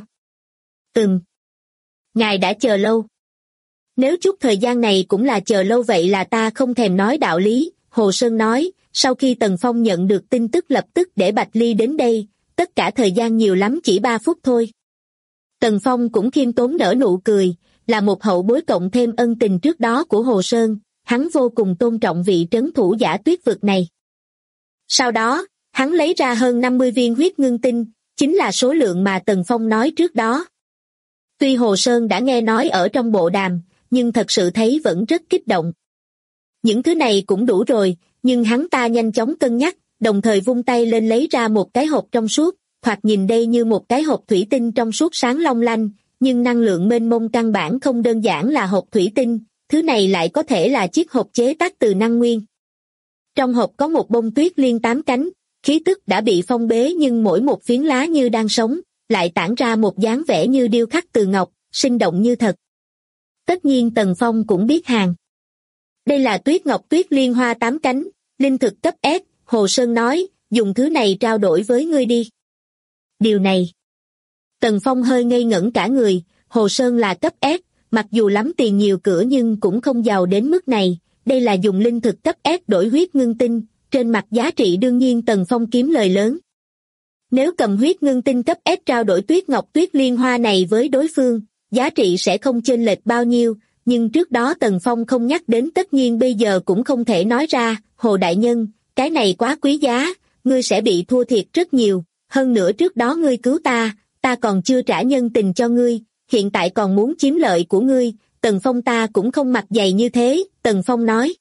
Ngài đã chờ lâu. Nếu chút thời gian này cũng là chờ lâu vậy là ta không thèm nói đạo lý, Hồ Sơn nói, sau khi Tần Phong nhận được tin tức lập tức để Bạch Ly đến đây, tất cả thời gian nhiều lắm chỉ 3 phút thôi. Tần Phong cũng khiêm tốn nở nụ cười, là một hậu bối cộng thêm ân tình trước đó của Hồ Sơn, hắn vô cùng tôn trọng vị trấn thủ giả tuyết vực này. Sau đó, hắn lấy ra hơn 50 viên huyết ngưng tinh, chính là số lượng mà Tần Phong nói trước đó. Tuy Hồ Sơn đã nghe nói ở trong bộ đàm, nhưng thật sự thấy vẫn rất kích động. Những thứ này cũng đủ rồi, nhưng hắn ta nhanh chóng cân nhắc, đồng thời vung tay lên lấy ra một cái hộp trong suốt, thoạt nhìn đây như một cái hộp thủy tinh trong suốt sáng long lanh, nhưng năng lượng mênh mông căn bản không đơn giản là hộp thủy tinh, thứ này lại có thể là chiếc hộp chế tác từ năng nguyên. Trong hộp có một bông tuyết liên 8 cánh, khí tức đã bị phong bế nhưng mỗi một phiến lá như đang sống, lại tản ra một dáng vẻ như điêu khắc từ ngọc, sinh động như thật. Tất nhiên Tần Phong cũng biết hàng. Đây là tuyết ngọc tuyết liên hoa 8 cánh, linh thực cấp S, Hồ Sơn nói, dùng thứ này trao đổi với ngươi đi. Điều này. Tần Phong hơi ngây ngẩn cả người, Hồ Sơn là cấp S, mặc dù lắm tiền nhiều cửa nhưng cũng không giàu đến mức này, đây là dùng linh thực cấp S đổi huyết ngưng tinh, trên mặt giá trị đương nhiên Tần Phong kiếm lời lớn. Nếu cầm huyết ngưng tinh cấp S trao đổi tuyết ngọc tuyết liên hoa này với đối phương, giá trị sẽ không chênh lệch bao nhiêu, nhưng trước đó Tần Phong không nhắc đến tất nhiên bây giờ cũng không thể nói ra, Hồ Đại Nhân, cái này quá quý giá, ngươi sẽ bị thua thiệt rất nhiều, hơn nữa trước đó ngươi cứu ta còn chưa trả nhân tình cho ngươi, hiện tại còn muốn chiếm lợi của ngươi, Tần Phong ta cũng không mặt dày như thế, Tần Phong nói.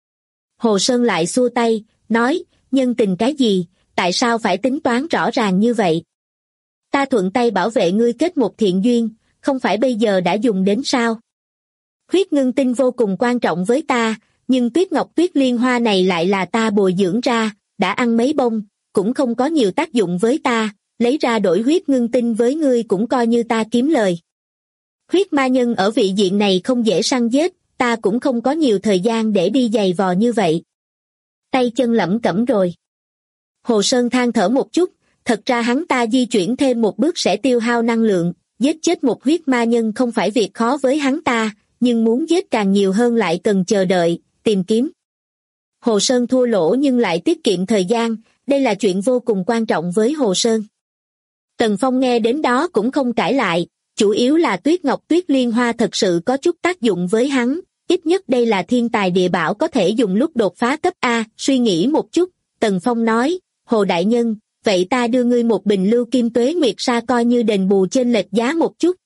Hồ Sơn lại xua tay, nói, nhân tình cái gì, tại sao phải tính toán rõ ràng như vậy? Ta thuận tay bảo vệ ngươi kết một thiện duyên, không phải bây giờ đã dùng đến sao? Huyết ngưng tinh vô cùng quan trọng với ta, nhưng tuyết ngọc tuyết liên hoa này lại là ta bồi dưỡng ra, đã ăn mấy bông, cũng không có nhiều tác dụng với ta, lấy ra đổi huyết ngưng tinh với ngươi cũng coi như ta kiếm lời. Huyết ma nhân ở vị diện này không dễ săn giết, ta cũng không có nhiều thời gian để đi giày vò như vậy. Tay chân lẩm cẩm rồi. Hồ Sơn than thở một chút, thật ra hắn ta di chuyển thêm một bước sẽ tiêu hao năng lượng, giết chết một huyết ma nhân không phải việc khó với hắn ta, nhưng muốn giết càng nhiều hơn lại cần chờ đợi, tìm kiếm. Hồ Sơn thua lỗ nhưng lại tiết kiệm thời gian, đây là chuyện vô cùng quan trọng với Hồ Sơn. Tần Phong nghe đến đó cũng không cãi lại, chủ yếu là tuyết ngọc tuyết liên hoa thật sự có chút tác dụng với hắn, ít nhất đây là thiên tài địa bảo có thể dùng lúc đột phá cấp A, suy nghĩ một chút, Tần Phong nói, Hồ Đại Nhân, vậy ta đưa ngươi một bình lưu kim tuế nguyệt sa coi như đền bù chênh lệch giá một chút.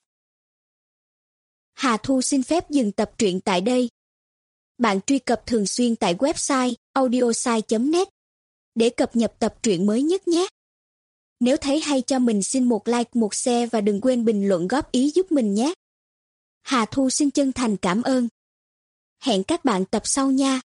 Hà Thu xin phép dừng tập truyện tại đây. Bạn truy cập thường xuyên tại website audiosai.net để cập nhật tập truyện mới nhất nhé. Nếu thấy hay cho mình xin một like, một share và đừng quên bình luận góp ý giúp mình nhé. Hà Thu xin chân thành cảm ơn. Hẹn các bạn tập sau nha.